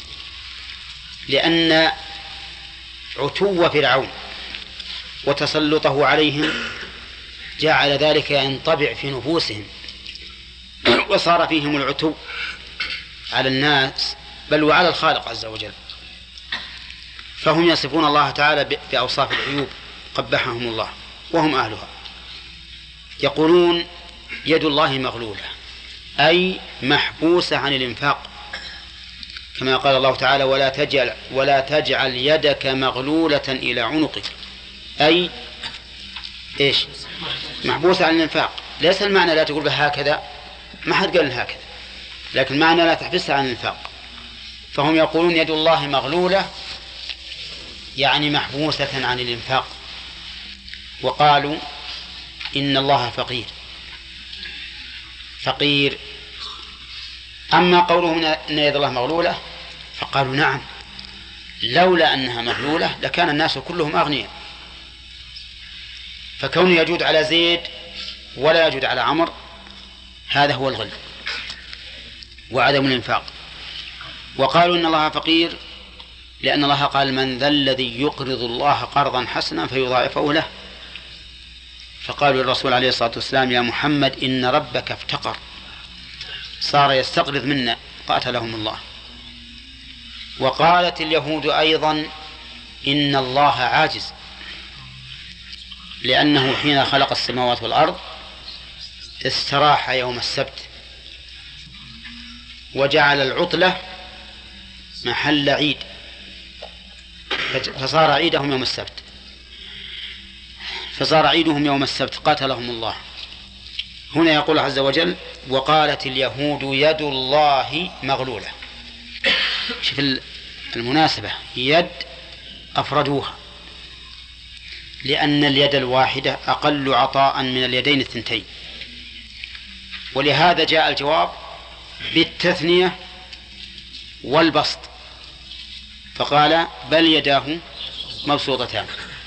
لأن عتو فرعون وتسلطه عليهم جعل ذلك ينطبع في نفوسهم، وصار فيهم العتو على الناس بل وعلى الخالق عز وجل. فهم يصفون الله تعالى بأوصاف العيوب قبحهم الله وهم أهلها. يقولون يد الله مغلولة، أي محبوسة عن الإنفاق، كما قال الله تعالى: ولا تجعل, ولا تجعل يدك مغلولة إلى عنقك، أي إيش؟ محبوسة عن الإنفاق. ليس المعنى لا تقول بها هكذا، ما حد قال هكذا، لكن معنى لا تحبسها عن الإنفاق. فهم يقولون يد الله مغلولة يعني محبوسة عن الإنفاق، وقالوا إن الله فقير فقير. أما قولهم إن يد الله مغلولة فقالوا نعم، لولا أنها مغلولة لكان الناس كلهم أغنياء، فكونه يجود على زيد ولا يجود على عمر هذا هو الغل وعدم الإنفاق. وقالوا إن الله فقير لأن الله قال من ذا الذي يقرض الله قرضا حسنا فيضاعفه له، فقالوا للرسول عليه الصلاة والسلام يا محمد إن ربك افتقر صار يستقرض منا قاتلهم الله. وقالت اليهود أيضا إن الله عاجز لأنه حين خلق السماوات والأرض استراح يوم السبت وجعل العطلة محل عيد فصار عيدهم يوم السبت فصار عيدهم يوم السبت قاتلهم الله. هنا يقول عز وجل وقالت اليهود يد الله مغلولة. شوف المناسبة، يد أفردوها لأن اليد الواحدة أقل عطاء من اليدين الثنتين، ولهذا جاء الجواب بالتثنية والبسط فقال بل يداه مبسوطتان.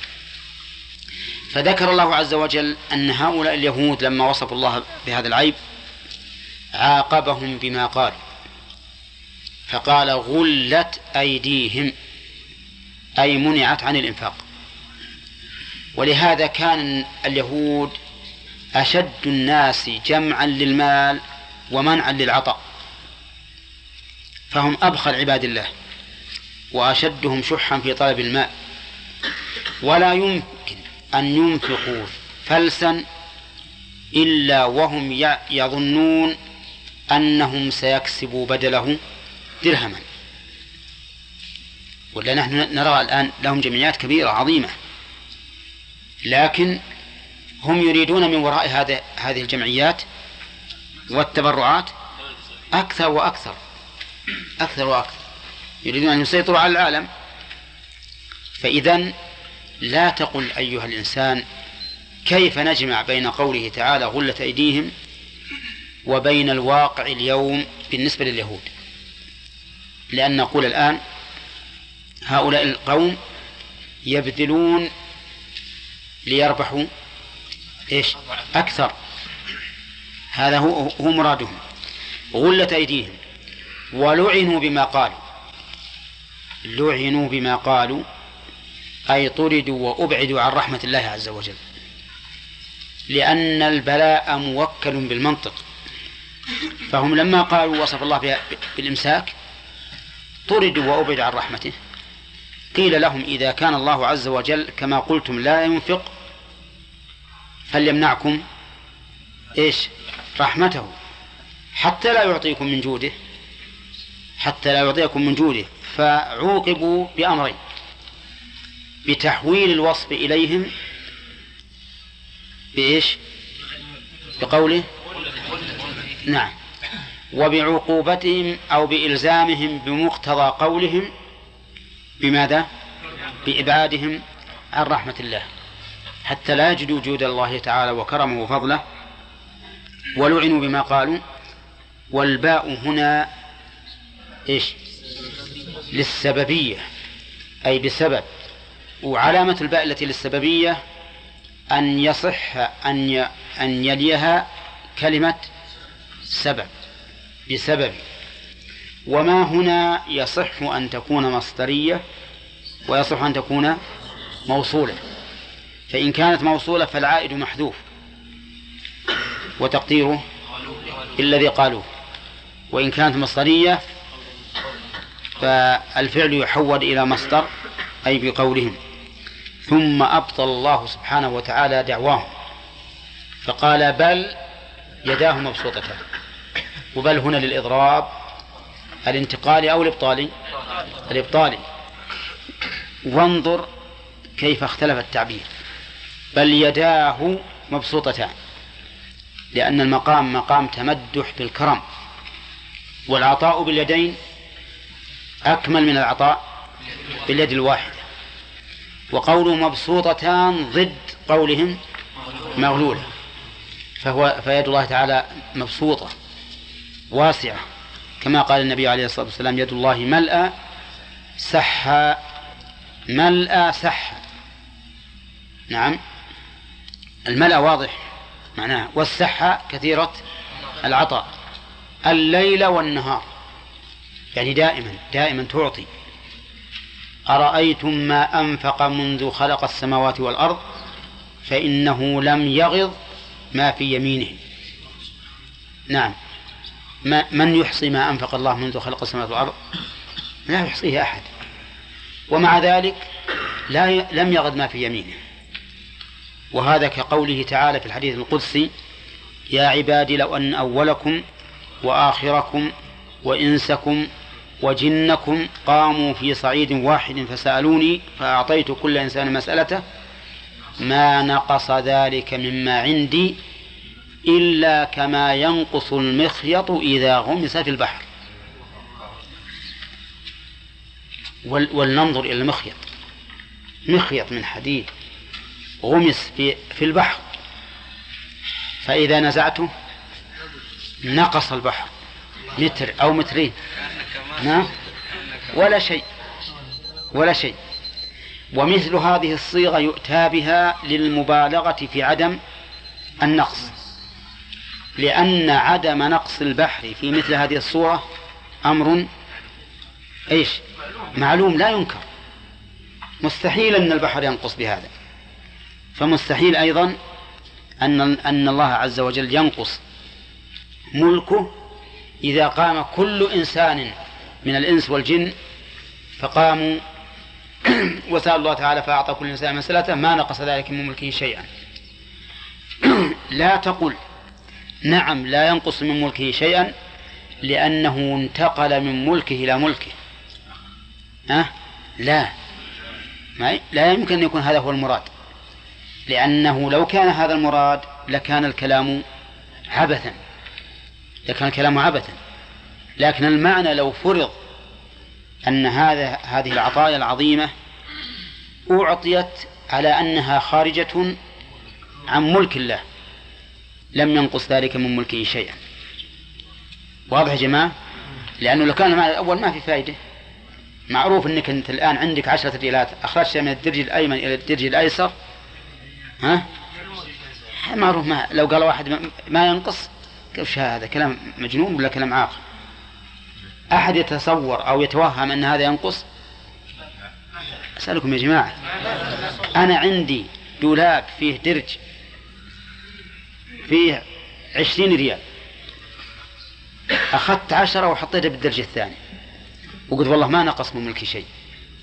فذكر الله عز وجل أن هؤلاء اليهود لما وصفوا الله بهذا العيب عاقبهم بما قال، فقال غلت أيديهم أي منعت عن الإنفاق. ولهذا كان اليهود أشد الناس جمعا للمال ومنعا للعطاء، فهم أبخل عباد الله وأشدهم شحا في طلب الماء، ولا يمكن أن ينفقوا فلسا إلا وهم يظنون أنهم سيكسبوا بدله درهما. ولا نحن نرى الآن لهم جمعيات كبيرة عظيمة، لكن هم يريدون من وراء هذه هذه الجمعيات والتبرعات أكثر وأكثر أكثر وأكثر، يريدون أن يسيطروا على العالم. فإذن لا تقل أيها الإنسان كيف نجمع بين قوله تعالى غلت أيديهم وبين الواقع اليوم بالنسبة لليهود، لأن نقول الآن هؤلاء القوم يبذلون ليربحوا إيش أكثر، هذا هو, هو مرادهم. غلت أيديهم ولعنوا بما قالوا، لعنوا بما قالوا أي طردوا وأبعدوا عن رحمة الله عز وجل، لأن البلاء موكل بالمنطق. فهم لما قالوا وصف الله بالإمساك طردوا وأبعدوا عن رحمته. قيل لهم إذا كان الله عز وجل كما قلتم لا ينفق فليمنعكم إيش رحمته حتى لا يعطيكم من جوده حتى لا يعطيكم من جوده. فعوقبوا بأمرين: بتحويل الوصف إليهم بإيش بقوله نعم، وبعقوبتهم أو بإلزامهم بمقتضى قولهم بماذا؟ بإبعادهم عن رحمة الله حتى لا يجدوا جود الله تعالى وكرمه وفضله. ولعنوا بما قالوا. والباء هنا إيش للسببية أي بسبب، وعلامة الباء التي للسببية أن يصح أن أن يليها كلمة سبب بسبب. وما هنا يصح أن تكون مصدرية ويصح أن تكون موصولة، فإن كانت موصولة فالعائد محذوف وتقديره الذي قالوه، وإن كانت مصدرية فالفعل يحول إلى مصدر أي بقولهم. ثم أبطل الله سبحانه وتعالى دعواهم فقال بل يداه مبسوطتان. وبل هنا للإضراب الانتقالي أو الإبطالي الإبطالي. وانظر كيف اختلف التعبير. بل يداه مبسوطتان لأن المقام مقام تمدح بالكرم، والعطاء باليدين أكمل من العطاء باليد الواحدة. وقوله مبسوطتان ضد قولهم مغلولة، فهو فيد الله تعالى مبسوطة واسعة، كما قال النبي عليه الصلاة والسلام يد الله ملأى سحا، ملأى سحا. نعم، الملأ واضح معناه، والسحة كثيرة العطاء الليل والنهار، يعني دائما دائما تعطي. أرأيتم ما أنفق منذ خلق السماوات والأرض فإنه لم يغض ما في يمينه. نعم، ما من يحصي ما أنفق الله منذ خلق السماوات والأرض؟ لا يحصيه أحد، ومع ذلك لا ي... لم يغض ما في يمينه. وهذا كقوله تعالى في الحديث القدسي: يا عبادي لو أن أولكم وآخركم وإنسكم وجنكم قاموا في صعيد واحد فسألوني فأعطيت كل إنسان مسألته ما نقص ذلك مما عندي إلا كما ينقص المخيط إذا غمس في البحر. ولننظر إلى المخيط، مخيط من حديد غمس في, في البحر، فإذا نزعته نقص البحر متر أو مترين، نعم، ولا شيء ولا شيء. ومثل هذه الصيغة يؤتى بها للمبالغة في عدم النقص، لأن عدم نقص البحر في مثل هذه الصورة أمر إيش؟ معلوم لا ينكر، مستحيل أن البحر ينقص بهذا، فمستحيل أيضا أن أن الله عز وجل ينقص ملكه إذا قام كل إنسان من الإنس والجن فقاموا وسأل الله تعالى فأعطى كل إنسان مسألته ما نقص ذلك من ملكه شيئا. لا تقل نعم لا ينقص من ملكه شيئا لأنه انتقل من ملكه إلى ملكه، أه؟ لا ما لا يمكن أن يكون هذا هو المراد، لأنه لو كان هذا المراد لكان الكلام عبثا، لكان الكلام عبثا. لكن المعنى لو فرض أن هذا هذه العطايا العظيمة أعطيت على أنها خارجة عن ملك الله لم ينقص ذلك من ملكه شيئا. واضح يا جماعة؟ لأنه لو كان المعنى الأول ما في فائدة. معروف أنك أنت الآن عندك عشرة ريالات أخرجت من الدرج الأيمن إلى الدرج الأيسر، ها؟ معروف. ما لو قال واحد ما ينقص كيف هذا كلام مجنون ولا كلام عاقل؟ أحد يتصور أو يتوهم أن هذا ينقص؟ أسألكم يا جماعة، أنا عندي دولاب فيه درج فيه عشرين ريال، أخذت عشرة وحطيتها بالدرج الثاني وقلت والله ما نقص من ملكي شيء،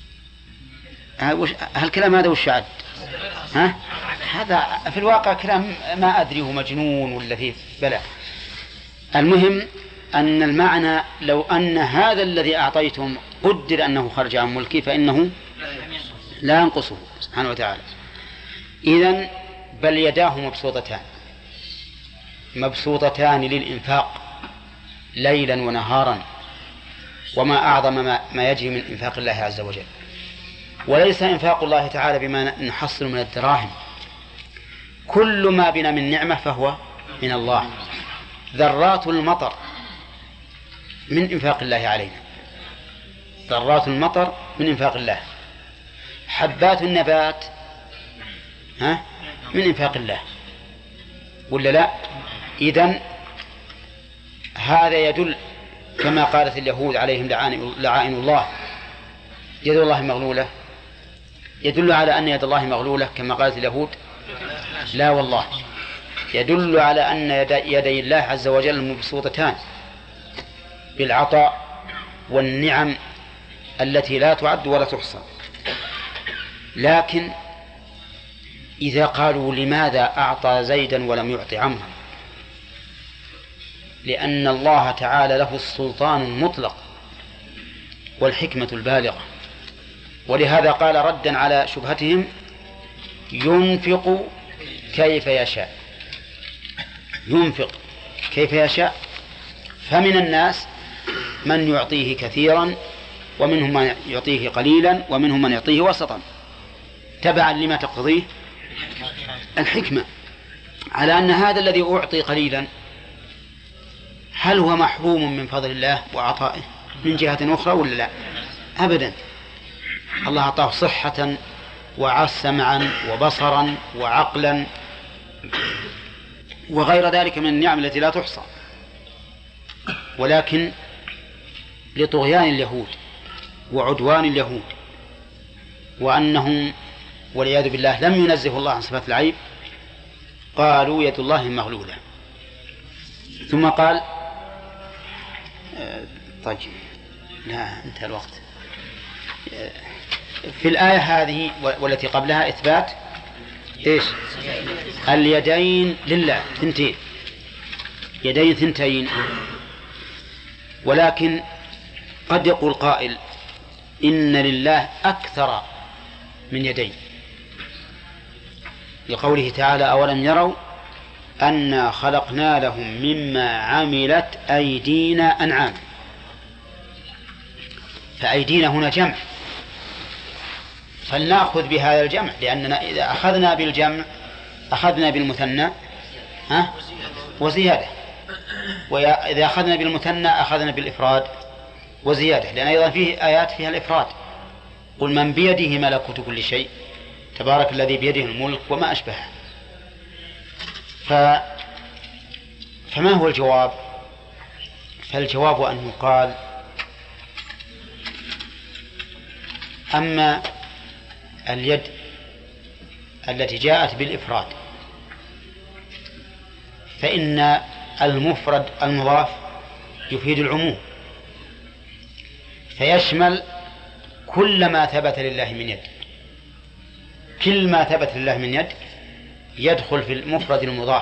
هالكلام هذا وش عد؟ ها؟ هذا في الواقع كلام ما أدري هو مجنون ولا فيه بلى. المهم أن المعنى لو أن هذا الذي أعطيتم قدر أنه خرج عن ملكي فإنه لا ينقصه سبحانه وتعالى. إذن بل يداه مبسوطتان مبسوطتان للإنفاق ليلا ونهارا، وما أعظم ما, ما يجري من إنفاق الله عز وجل. وليس إنفاق الله تعالى بما نحصل من الدراهم، كل ما بنا من نعمة فهو من الله. ذرات المطر من إنفاق الله علينا، ذرات المطر من إنفاق الله، حبات النبات ها من إنفاق الله ولا لا؟ إذن هذا يدل كما قالت اليهود عليهم لعائن الله يد الله مغلولة، يدل على أن يد الله مغلولة كما قالت اليهود؟ لا والله، يدل على أن يدي الله عز وجل مبسوطتان بالعطاء والنعم التي لا تعد ولا تحصى. لكن إذا قالوا لماذا أعطى زيدا ولم يعطي عمرا؟ لأن الله تعالى له السلطان المطلق والحكمة البالغة، ولهذا قال ردا على شبهتهم ينفق كيف يشاء، ينفق كيف يشاء. فمن الناس من يعطيه كثيرا ومنهم من يعطيه قليلا ومنهم من يعطيه وسطا تبعا لما تقتضيه الحكمة، على أن هذا الذي أعطي قليلا هل هو محروم من فضل الله وعطائه من جهة أخرى ولا لا؟ أبدا، الله أعطاه صحة وسمعا وبصرا وعقلا وغير ذلك من النعم التي لا تحصى، ولكن لطغيان اليهود وعدوان اليهود وأنهم والعياذ بالله لم ينزه الله عن صفات العيب قالوا يد الله مغلولة. ثم قال طيب لا انتهى الوقت. في الآية هذه والتي قبلها إثبات إيش؟ اليدين لله ثنتين، يدين ثنتين، ولكن قد يقول قائل إن لله أكثر من يدين، لقوله تعالى أولم يروا أنا خلقنا لهم مما عملت أيدينا أنعام، فأيدينا هنا جمع، فلنأخذ بهذا الجمع، لأننا إذا أخذنا بالجمع أخذنا بالمثنى ها وزيادة، وإذا أخذنا بالمثنى أخذنا بالإفراد وزيادة، لأن أيضا فيه آيات فيها الإفراد، قل من بيده ملكوت كل شيء تبارك الذي بيده الملك وما أشبهه. ف... فما هو الجواب؟ فالجواب أن يقال أما اليد التي جاءت بالإفراد فإن المفرد المضاف يفيد العموم، فيشمل كل ما ثبت لله من يد، كل ما ثبت لله من يد يدخل في المفرد المضاف،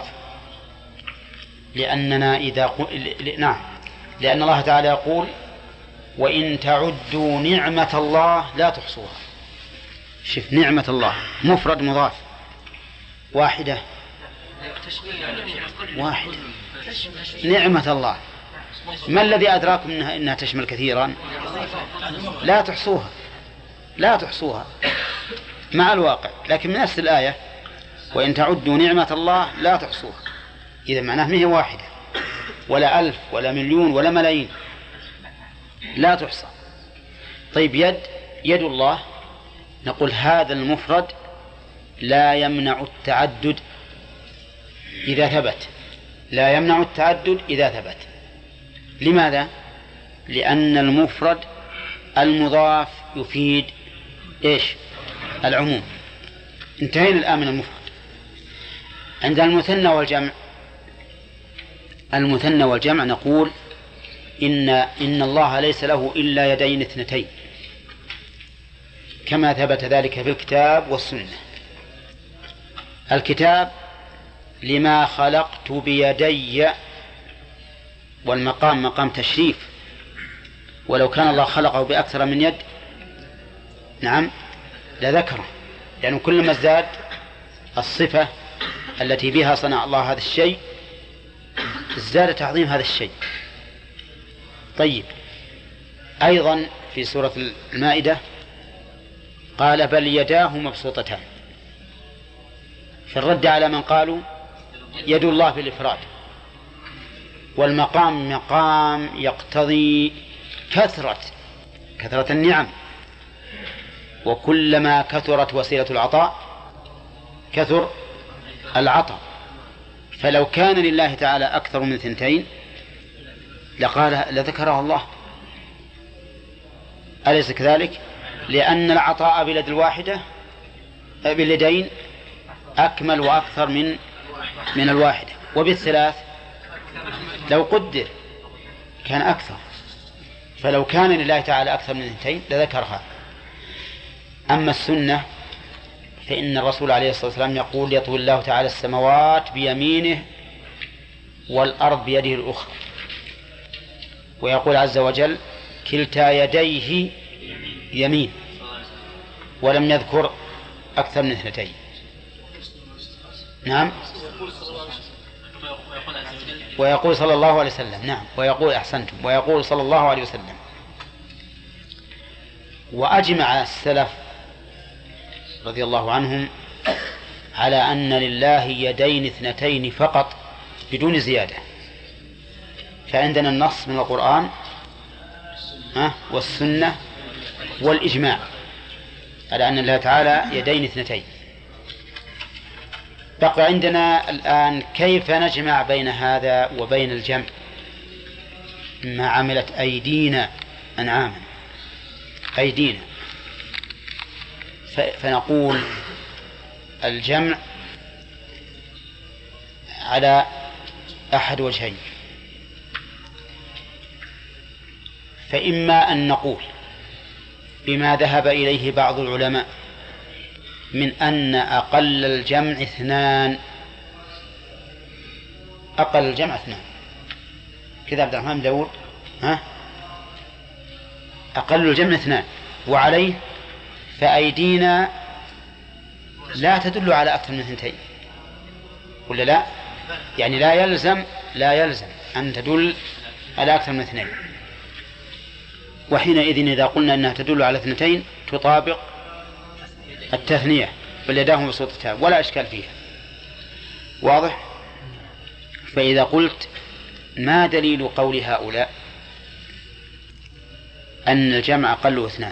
لأننا إذا ق... ل... نعم لأن الله تعالى يقول وإن تعدوا نعمة الله لا تحصوها. شوف نعمة الله مفرد مضاف واحدة واحدة نعمة الله، ما الذي أدراكم إنها, إنها تشمل كثيرا؟ لا تحصوها لا تحصوها مع الواقع، لكن من نفس الآية وإن تعدوا نعمة الله لا تحصوها، إذا معناه ما هي واحدة ولا ألف ولا مليون ولا ملايين، لا تحصى. طيب يد يد الله نقول هذا المفرد لا يمنع التعدد إذا ثبت، لا يمنع التعدد إذا ثبت. لماذا؟ لأن المفرد المضاف يفيد إيش؟ العموم. انتهينا الآن من المفرد. عند المثنى والجمع، المثنى والجمع نقول إن إن الله ليس له إلا يدين اثنتين كما ثبت ذلك في الكتاب والسنة. الكتاب لما خلقت بيدي، والمقام مقام تشريف، ولو كان الله خلقه بأكثر من يد نعم لذكره، يعني كلما ازداد الصفة التي بها صنع الله هذا الشيء ازداد تعظيم هذا الشيء. طيب أيضا في سورة المائدة قال بل يداه مبسوطتان، في الرد على من قالوا يد الله بالإفراد، والمقام مقام يقتضي كثرة كثرة النعم، وكلما كثرت وسيلة العطاء كثر العطاء، فلو كان لله تعالى أكثر من ثنتين لقال لذكره الله، أليس كذلك؟ لأن العطاء باليد الواحدة باليدين أكمل وأكثر من من الواحدة، وبالثلاث لو قدر كان أكثر، فلو كان لله تعالى أكثر من اثنتين لذكرها. أما السنة فإن الرسول عليه الصلاة والسلام يقول يطوي الله تعالى السماوات بيمينه والأرض بيده الأخرى، ويقول عز وجل كلتا يديه يمين، ولم يذكر أكثر من اثنتين. نعم ويقول صلى الله عليه وسلم نعم ويقول أحسنتم ويقول صلى الله عليه وسلم وأجمع السلف رضي الله عنهم على أن لله يدين اثنتين فقط بدون زيادة. فعندنا النص من القرآن والسنة والإجماع على أن الله تعالى يدين اثنتين. بقى عندنا الآن كيف نجمع بين هذا وبين الجمع ما عملت أيدينا أنعاما أيدينا. فنقول الجمع على أحد وجهين. فإما أن نقول بما ذهب إليه بعض العلماء من أن أقل الجمع اثنان أقل الجمع اثنان كذا عبد الرحمن داود ها أقل الجمع اثنان، وعليه فأيدينا لا تدل على أكثر من اثنتين ولا لا؟ يعني لا يلزم لا يلزم أن تدل على أكثر من اثنين. وحينئذ إذا قلنا أنها تدل على اثنتين تطابق التثنية بل يداه بسطتان ولا إشكال فيها. واضح؟ فإذا قلت ما دليل قول هؤلاء أن الجمع أقل اثنان،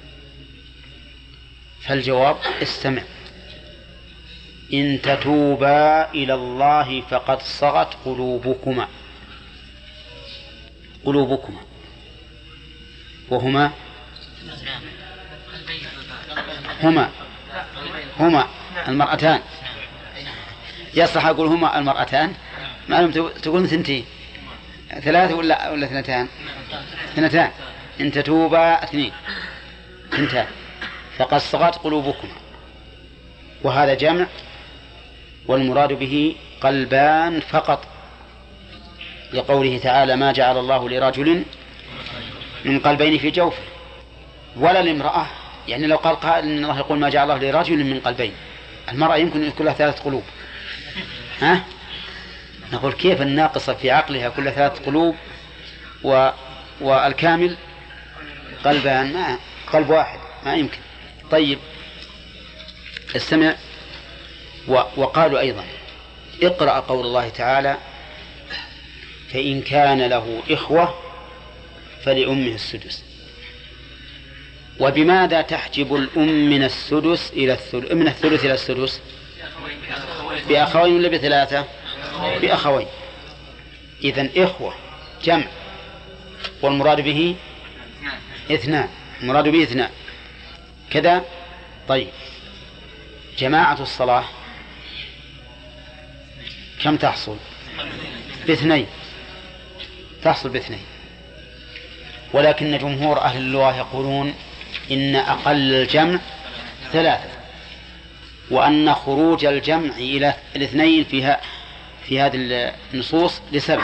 فالجواب استمع: إن تتوبا إلى الله فقد صغت قلوبكما قلوبكما وهما هما هما المرأتان. يصح أقول هما المرأتان معلوم تقول ثنتين ثلاثة ولا ولا اثنتان اثنتان إن تتوبا اثنين اثنتان فقد صغت قلوبكما. وهذا جمع والمراد به قلبان فقط، لقوله تعالى: ما جعل الله لرجل من قلبين في جوفه ولا لامرأة. يعني لو قال قائل إن الله يقول ما جعل الله لرجل من قلبين، المرأة يمكن أن يكون لها ثلاث قلوب، ها؟ نقول كيف الناقصة في عقلها كل ثلاث قلوب و... والكامل قلبان؟ ما قلب واحد ما يمكن. طيب استمع. و... وقالوا أيضا: اقرأ قول الله تعالى: فإن كان له إخوة فلأمه السدس. وبماذا تحجب الأم من السدس إلى الثلث من الثلث إلى السدس؟ بأخوين ولا بثلاثة؟ بأخوين. إذن إخوة جمع والمراد به اثنان، المراد به اثنان كذا. طيب جماعة الصلاة كم تحصل؟ باثنين، تحصل باثنين. ولكن جمهور أهل اللغة يقولون إن أقل الجمع ثلاثة، وأن خروج الجمع إلى الاثنين فيها في هذه النصوص لسبب،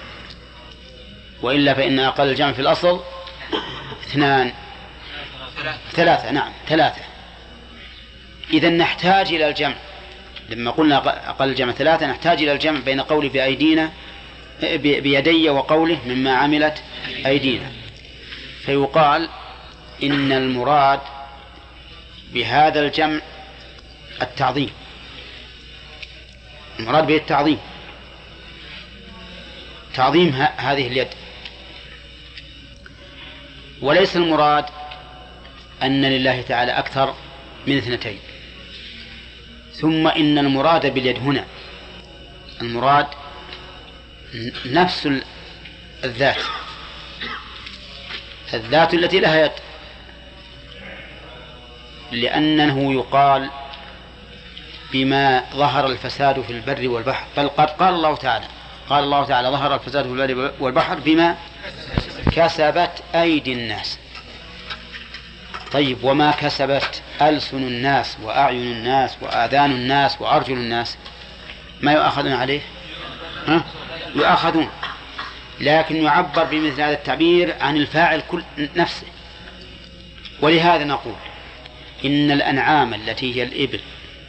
وإلا فإن أقل الجمع في الأصل اثنان ثلاثة. نعم ثلاثة. إذن نحتاج إلى الجمع. لما قلنا أقل الجمع ثلاثة نحتاج إلى الجمع بين قوله بأيدينا بيدي وقوله مما عملت أيدينا. فيقال إن المراد بهذا الجمع التعظيم، المراد به التعظيم، تعظيم هذه اليد، وليس المراد أن لله تعالى أكثر من اثنتين. ثم إن المراد باليد هنا المراد نفس الذات، الذات التي لها يد، لأنه يقال بما ظهر الفساد في البر والبحر، بل قد قال الله تعالى قال الله تعالى ظهر الفساد في البر والبحر بما كسبت أيدي الناس. طيب وما كسبت ألسن الناس وأعين الناس وآذان الناس وأرجل الناس ما يؤاخذون عليه؟ ها؟ يؤاخذون، لكن يعبر بمثل هذا التعبير عن الفاعل كل نفسه. ولهذا نقول إن الأنعام التي هي الإبل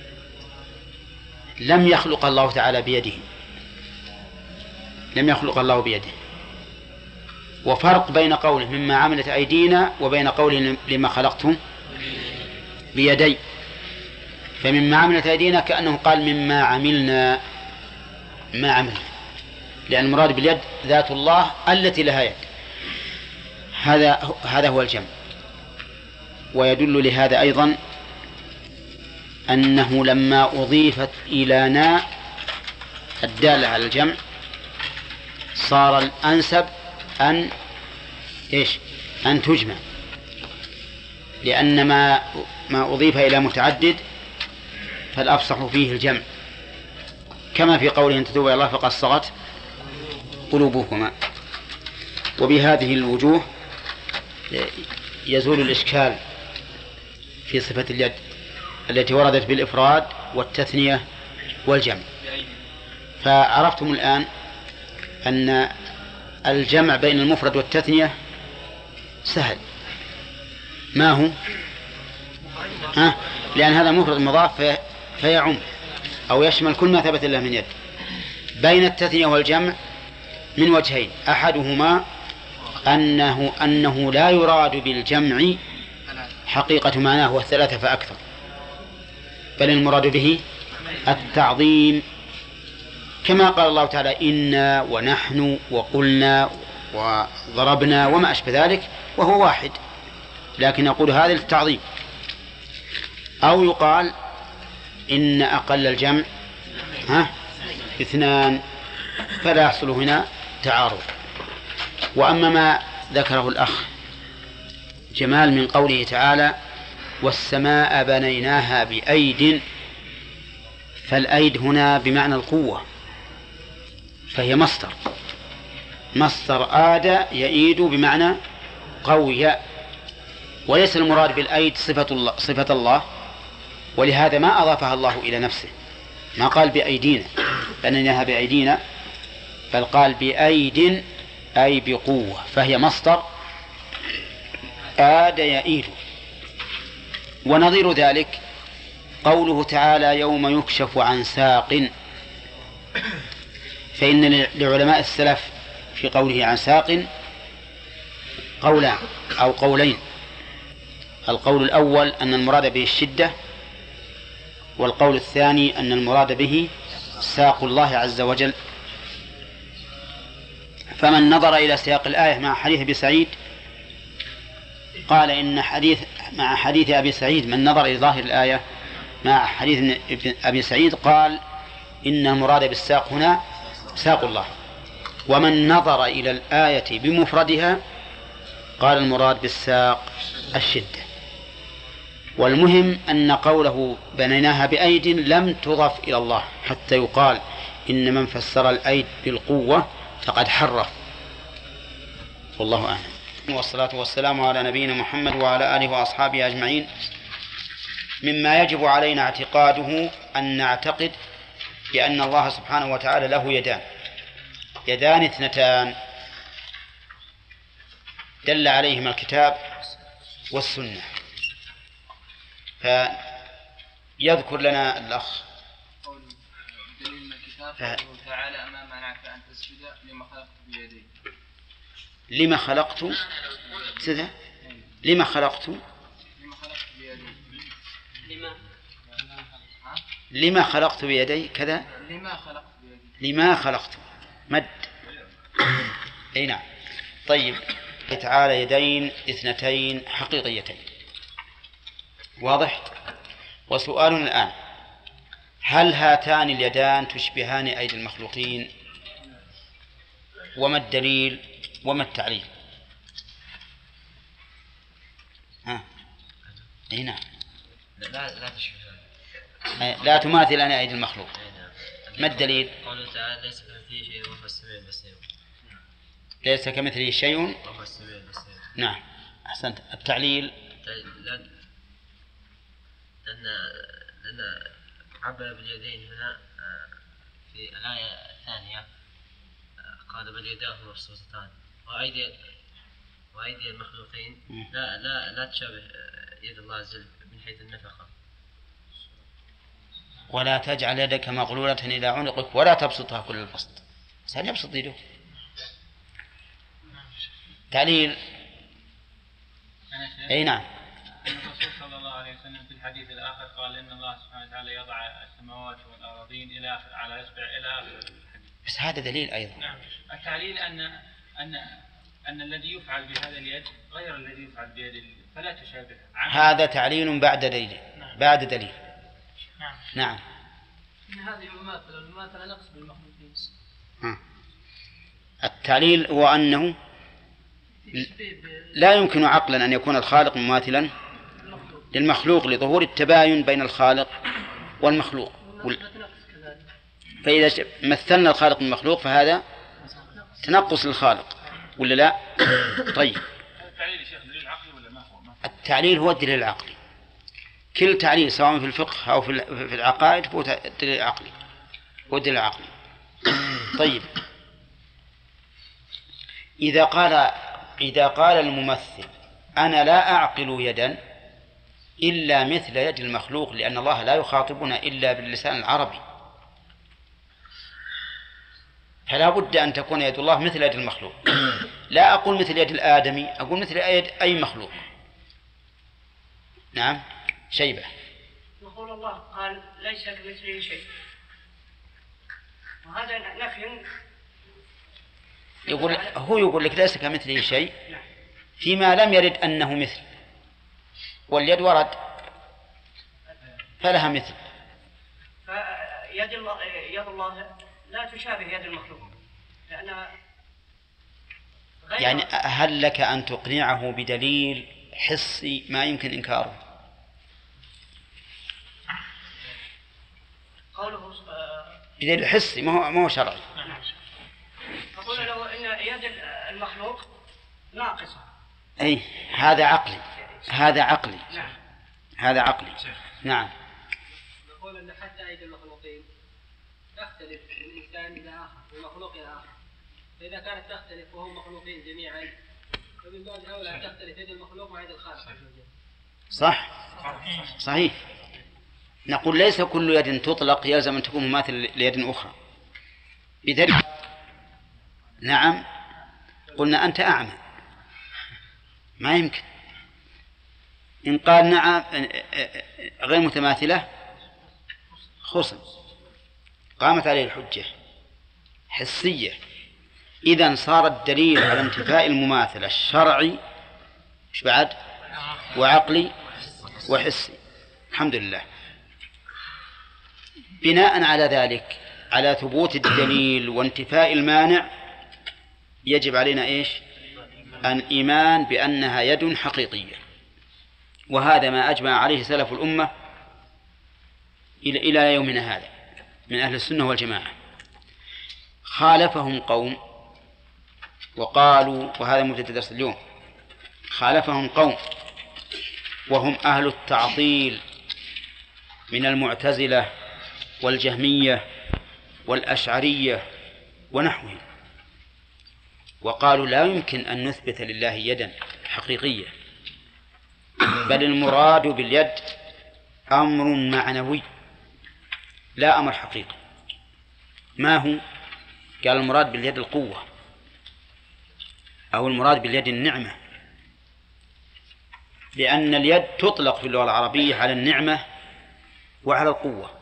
لم يخلق الله تعالى بيده، لم يخلق الله بيده، وفرق بين قوله مما عملت أيدينا وبين قوله لما خلقتم بيدي. فمما عملت أيدينا كأنه قال مما عملنا ما عملنا، لأن المراد باليد ذات الله التي لها يد. هذا هذا هو الجمع. ويدل لهذا أيضا أنه لما أضيفت إلى نا الدالة على الجمع صار الأنسب أن إيش أن تجمع، لأن ما ما أضيف إلى متعدد فالأفصح فيه الجمع، كما في قوله إن تتوبوا إلى الله فقد صغت قلوبكما. وبهذه الوجوه يزول الإشكال في صفة اليد التي وردت بالإفراد والتثنية والجمع. فعرفتم الآن أن الجمع بين المفرد والتثنية سهل. ما هو؟ ها؟ لأن هذا مفرد مضاف فيعم أو يشمل كل ما ثبت له من يد. بين التثنية والجمع من وجهين: أحدهما أنه أنه لا يراد بالجمع حقيقة معناه والثلاثة فأكثر، بل المراد به التعظيم، كما قال الله تعالى إنا ونحن وقلنا وضربنا وما أشبه ذلك، وهو واحد لكن يقول هذا للتعظيم. أو يقال إن أقل الجمع ها اثنان فلا يحصل هنا تعارض. وأما ما ذكره الأخ جمال من قوله تعالى والسماء بنيناها بأيد، فالأيد هنا بمعنى القوة، فهي مصدر مصدر آد يئيد بمعنى قوي، وليس المراد بالأيد صفة الله, صفة الله ولهذا ما أضافها الله إلى نفسه، ما قال بأيدينا بنيناها بأيدينا، بل قال بأيد أي بقوة، فهي مصدر آد يئيد. ونظير ذلك قوله تعالى يوم يكشف عن ساق، فإن لعلماء السلف في قوله عن ساق قولان أو قولين: القول الأول أن المراد به الشدة، والقول الثاني أن المراد به ساق الله عز وجل. فمن نظر إلى سياق الآية مع حديث أبي سعيد قال إن حديث مع حديث أبي سعيد من نظر إلى ظاهر الآية مع حديث أبي سعيد قال إن المراد بالساق هنا ساق الله. ومن نظر إلى الآية بمفردها قال المراد بالساق الشدة. والمهم أن قوله بنيناها بأيد لم تضف إلى الله حتى يقال إن من فسر الأيد بالقوة فقد حرف، والله أعلم. والصلاة والسلام على نبينا محمد وعلى آله وأصحابه أجمعين. مما يجب علينا اعتقاده أن نعتقد بأن الله سبحانه وتعالى له يدان، يدان اثنتان دل عليهما الكتاب والسنة. فيذكر لنا الأخ دليل الكتاب قوله تعالى أما منعك أن تسجد لما خلقت بيدي. لما خلقت سذا لما خلقت لما خلقت بيدي لما لما خلقت بيدي كذا لما خلقت بيدي لما خلقت مد. أي نعم. طيب، تعالى يدين اثنتين حقيقيتين، واضح. وسؤالنا الآن: هل هاتان اليدان تشبهان أيدي المخلوقين؟ وما الدليل وما التعليل؟ ها اي نعم. لا لا تشبهان، لا تماثل أنا أيدي المخلوق. ما الدليل؟ قوله تعالى ليس كمثله شيء وهو السميع البصير. ليس كمثله شيء وهو السميع البصير. نعم، أحسنت. التعليل: لأن لأن عبر باليدين هنا في الآية الثانية قال بل يداه مبسوطتان، وأيدي وأيدي المخلوقين لا لا لا تشابه يد الله عز وجل من حيث النفقة. ولا تجعل يدك مغلولة إلى عنقك ولا تبسطها كل البسط. هل يبسط يده؟ تعليل. أي نعم. الرسول صلى الله عليه وسلم في الحديث الآخر قال إن الله سبحانه وتعالى يضع السماوات والأراضين إلى آخر على إصبع إلى آخر. بس هذا دليل أيضا. نعم. التعليل أن أن أن الذي يفعل بهذا اليد غير الذي يفعل بيد فلا تشابه. هذا تعليل بعد دليل. نعم. بعد دليل. نعم. نعم. إن هذه مماثلة، المماثلة نقص بالمخلوقين. التعليل هو أنه لا يمكن عقلا أن يكون الخالق مماثلا للمخلوق لظهور التباين بين الخالق والمخلوق. فإذا مثلنا الخالق بالمخلوق فهذا تنقص للخالق ولا لا؟ طيب، التعليل هو الدليل العقلي. كل تعليل سواء في الفقه أو في العقائد هو الدليل العقلي، هو الدليل العقلي. طيب، إذا قال إذا قال الممثل أنا لا أعقل يدا إلا مثل يد المخلوق لأن الله لا يخاطبنا إلا باللسان العربي، فلا بد أن تكون يد الله مثل يد المخلوق. لا أقول مثل يد الآدمي، أقول مثل يد أي مخلوق. نعم. شيبة. يقول الله قال ليس كمثله شيء، وهذا نفي. يقول هو يقول لك ليس كمثله شيء فيما لم يرد أنه مثل، واليد ورد فلها مثل. فيد الله يد الله لا تشابه يد المخلوق لأنها غير. يعني هل لك أن تقنعه بدليل حسي ما يمكن إنكاره؟ قوله بدليل حسي ما هو ما هو شرعي. أقول له إن يد المخلوق ناقصة. أي هذا عقلي، هذا عقلي. نعم. هذا عقلي. نعم. نقول أن حتى أيدي المخلوقين تختلف من إنسان إلى آخر ومخلوق إلى آخر، فإذا كانت تختلف وهم مخلوقين جميعا فمن باب أولى أن تختلف يد المخلوق مع يد الخالق. صح. صحيح. نقول ليس كل يد تطلق يلزم أن تكون مماثلة ليد أخرى. بذلك نعم قلنا أنت أعمى، ما يمكن. إن قال نعم غير متماثلة خصم، قامت عليه الحجة حسية. إذن صار الدليل على انتفاء المماثلة الشرعي مش بعد وعقلي وحسي. الحمد لله. بناء على ذلك، على ثبوت الدليل وانتفاء المانع، يجب علينا إيش؟ الإيمان بأنها يد حقيقية، وهذا ما أجمع عليه سلف الأمة إلى إلى يومنا هذا من أهل السنة والجماعة. خالفهم قوم وقالوا، وهذا مبتدأ درس اليوم، خالفهم قوم وهم أهل التعطيل من المعتزلة والجهمية والأشعرية ونحوهم، وقالوا لا يمكن أن نثبت لله يدا حقيقية، بل المراد باليد أمر معنوي لا أمر حقيقي. ما هو؟ قال المراد باليد القوة، أو المراد باليد النعمة، لأن اليد تطلق في اللغة العربية على النعمة وعلى القوة،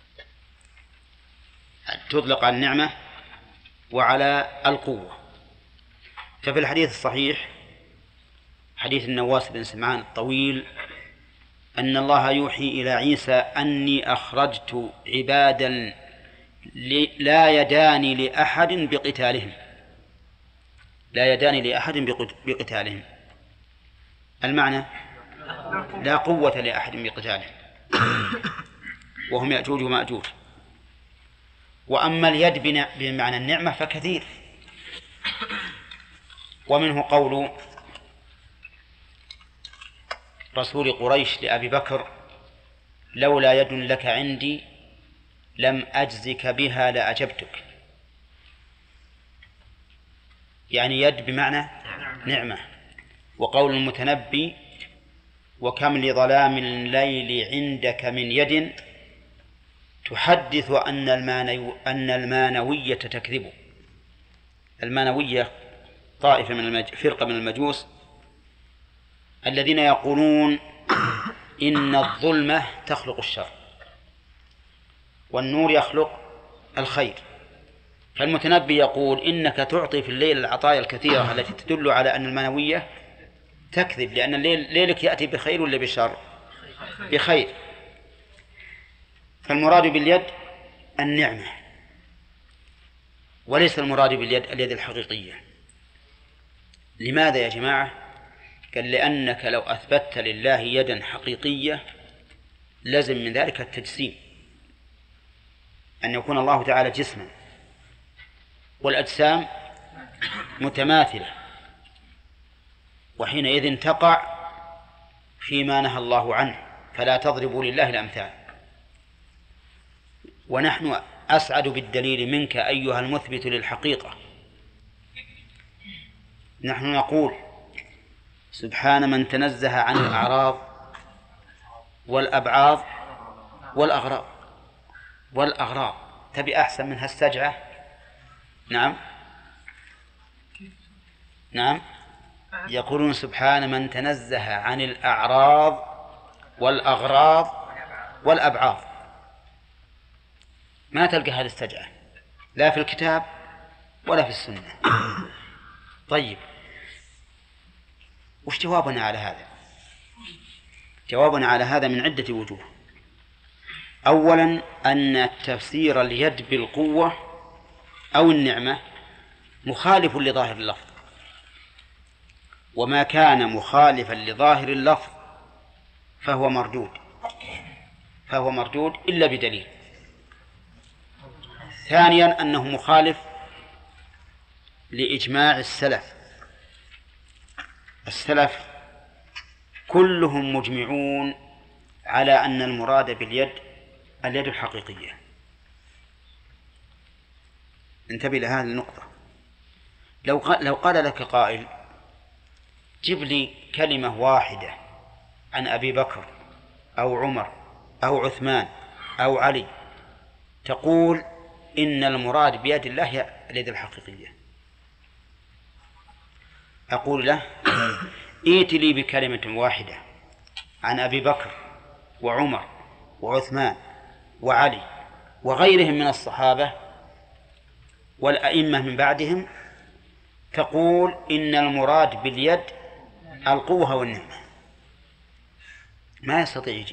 تطلق على النعمة وعلى القوة. ففي الحديث الصحيح حديث النواس بن سمعان الطويل أن الله يوحي إلى عيسى أني أخرجت عبادا لا يدان لأحد بقتالهم، لا يدان لأحد بقتالهم، المعنى لا قوة لأحد بقتالهم، وهم يأجوج ومأجوج. وأما اليد بمعنى النعمة فكثير، ومنه قول رسول قريش لأبي بكر لولا يد لك عندي لم أجزك بها لأجبتك، يعني يد بمعنى نعمة. وقول المتنبي وكم لظلام الليل عندك من يد تحدث أن المانوية تكذب. المانوية طائفة من المج... فرقة من المجوس الذين يقولون إن الظلمة تخلق الشر والنور يخلق الخير. فالمتنبي يقول إنك تعطي في الليل العطايا الكثيرة التي تدل على أن المنوية تكذب، لأن الليل ليلك يأتي بخير ولا بشر؟ بخير. فالمراد باليد النعمة، وليس المراد باليد اليد الحقيقية. لماذا يا جماعة؟ قال لأنك لو أثبتت لله يدا حقيقية لازم من ذلك التجسيم، أن يكون الله تعالى جسما، والأجسام متماثلة، وحينئذ تقع فيما نهى الله عنه، فلا تضربوا لله الأمثال. ونحن أسعد بالدليل منك أيها المثبت للحقيقة. نحن نقول سبحان من تنزه عن الأعراض والأبعاض والأغراض والأغراض. تبي أحسن من هالسجعة؟ نعم نعم يقولون سبحان من تنزه عن الأعراض والأغراض والأبعاض. ما تلقى هذه السجعة لا في الكتاب ولا في السنة. طيب وش جوابنا على هذا؟ جوابنا على هذا من عدة وجوه. أولا أن تفسير اليد بالقوة أو النعمة مخالف لظاهر اللفظ، وما كان مخالفا لظاهر اللفظ فهو مردود فهو مردود إلا بدليل. ثانيا أنه مخالف لإجماع السلف. السلف كلهم مجمعون على أن المراد باليد اليد الحقيقية. انتبه لهذه النقطة. لو قال, لو قال لك قائل جيب لي كلمة واحدة عن أبي بكر أو عمر أو عثمان أو علي تقول إن المراد بيد الله هي اليد الحقيقية، أقول له ائت لي بكلمة واحدة عن أبي بكر وعمر وعثمان وعلي وغيرهم من الصحابة والأئمة من بعدهم تقول إن المراد باليد القوة والنعمة. ما يستطيع يجي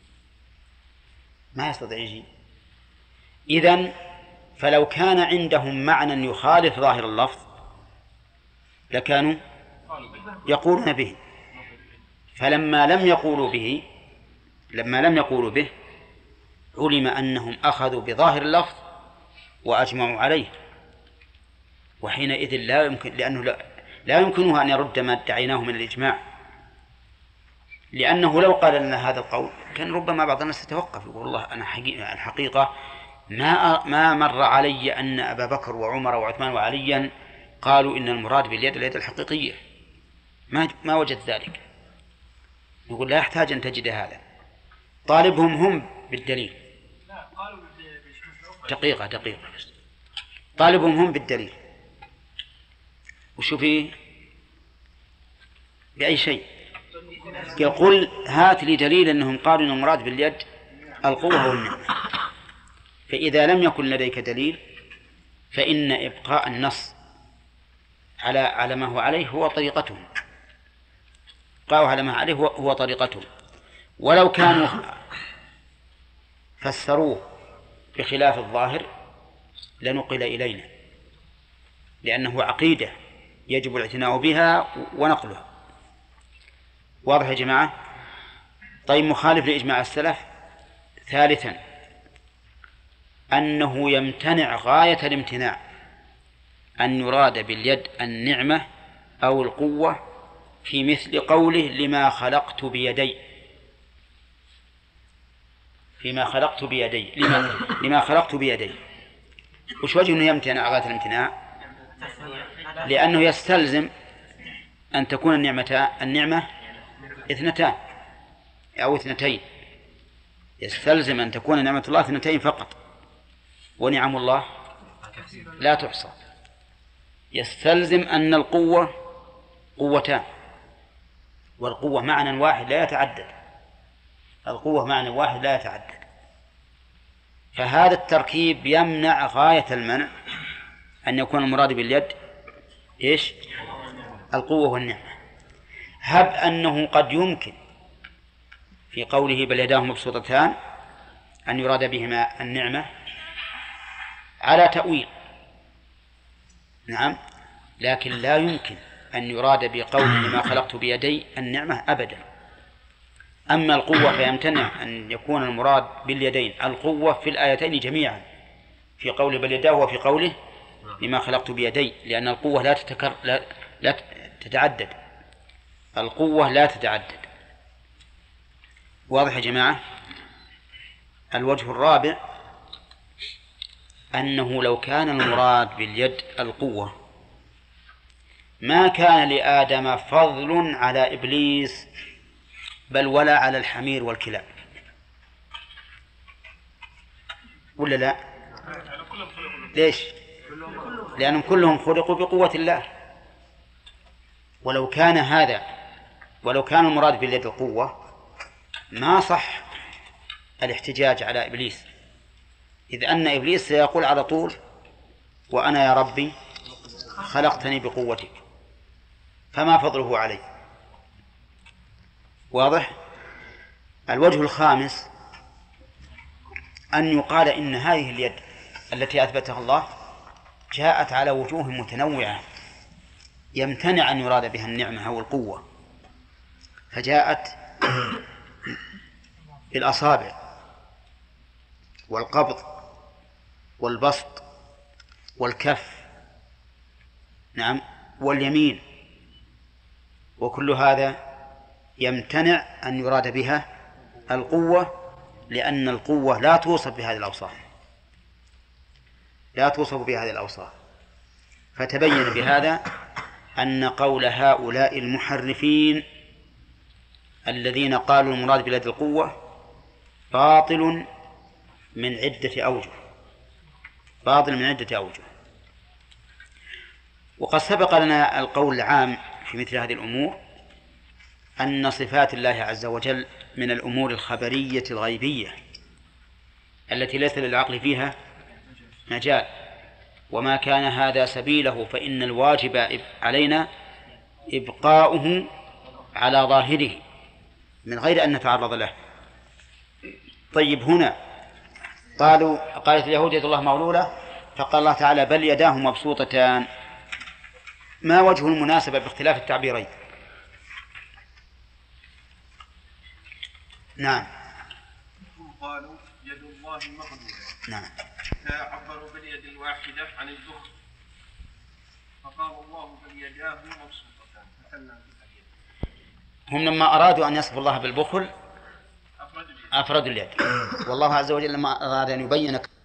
ما يستطيع يجي إذن فلو كان عندهم معنى يخالف ظاهر اللفظ لكانوا يقولون به. فلما لم يقولوا به لما لم يقولوا به علم أنهم أخذوا بظاهر اللفظ وأجمعوا عليه، وحينئذ لا يمكن لأنه لا, لا يمكنه أن يرد ما ادعيناه من الإجماع، لأنه لو قال لنا هذا القول كان ربما بعض الناس يتوقف يقول الله أنا حقيقة الحقيقة ما ما مر علي أن أبا بكر وعمر وعثمان وعليا قالوا إن المراد باليد اليد الحقيقية، ما ما وجد ذلك. يقول لا يحتاج أن تجد هذا، طالبهم هم بالدليل. دقيقة دقيقة طالبهم هم بالدليل. وشو فيه؟ بأي شيء؟ يقول هات لي دليل أنهم قالوا أن المراد باليد القوة والنعمة. فإذا لم يكن لديك دليل فإن إبقاء النص على على ما هو عليه هو طريقتهم، إبقاءه على ما عليه هو طريقتهم. ولو كانوا فسروه بخلاف الظاهر لنقل إلينا، لأنه عقيدة يجب الاعتناء بها ونقلها. واضح يا جماعة؟ طيب مخالف لإجماع السلف. ثالثا أنه يمتنع غاية الامتناع أن يراد باليد النعمة أو القوة في مثل قوله لما خلقت بيدي فيما خلقت بيدي لما, لما خلقت بيدي. وش وجه أنه يمتنع غاية الامتناع؟ لأنه يستلزم أن تكون النعمة النعمة اثنتان أو اثنتين، يستلزم أن تكون نعمة الله اثنتين فقط، ونعم الله لا تحصى. يستلزم أن القوة قوتان، والقوة معنى واحد لا يتعدد، القوة معنى واحد لا يتعدد، فهذا التركيب يمنع غاية المنع أن يكون المراد باليد إيش؟ القوة والنعمة. هب أنه قد يمكن في قوله بل يداه مبسوطتان أن يراد بهما النعمة على تأويل، نعم، لكن لا يمكن أن يراد بقول ما خلقت بيدي النعمة أبدا. أما القوة فيمتنع أن يكون المراد باليدين القوة في الآيتين جميعا، في قول بل يداه وفي قوله بما خلقت بيدي، لأن القوة لا تتكر لا, لا تتعدد، القوة لا تتعدد. واضح يا جماعة؟ الوجه الرابع أنه لو كان المراد باليد القوة ما كان لآدم فضل على إبليس بل ولا على الحمير والكلاب، ولا لا؟ ليش؟ لأنهم كلهم خلقوا بقوة الله. ولو كان هذا ولو كان المراد باليد القوة ما صح الاحتجاج على إبليس، إذ أن إبليس سيقول على طول وأنا يا ربي خلقتني بقوتك، فما فضله علي؟ واضح؟ الوجه الخامس أن يقال إن هذه اليد التي أثبتها الله جاءت على وجوه متنوعة يمتنع أن يراد بها النعمة أو القوة، فجاءت بالأصابع والقبض والبسط والكف، نعم، واليمين، وكل هذا يمتنع أن يراد بها القوة، لأن القوة لا توصف بهذه الأوصاف، لا توصف بهذه الأوصاف. فتبين بهذا أن قول هؤلاء المحرفين الذين قالوا المراد بيد القوة باطل من عدة أوجه، باطل من عدة أوجه. وقد سبق لنا القول العام في مثل هذه الأمور أن صفات الله عز وجل من الأمور الخبرية الغيبية التي ليس للعقل فيها مجال، وما كان هذا سبيله فإن الواجب علينا إبقاؤه على ظاهره من غير أن نتعرض له. طيب، هنا قالوا قالت اليهود يد الله مغلولة، فقال الله تعالى بل يداه مبسوطتان. ما وجه المناسبة باختلاف التعبيرين؟ نعم، قالوا يد الله مغلولة، نعم، فعبروا باليد الواحدة عن البخل، فقال الله بل يداه مبسوطتان مثلنا باليد. هم لما أرادوا أن يصفوا الله بالبخل أفردوا اليد، والله عز وجل لما أراد أن يبين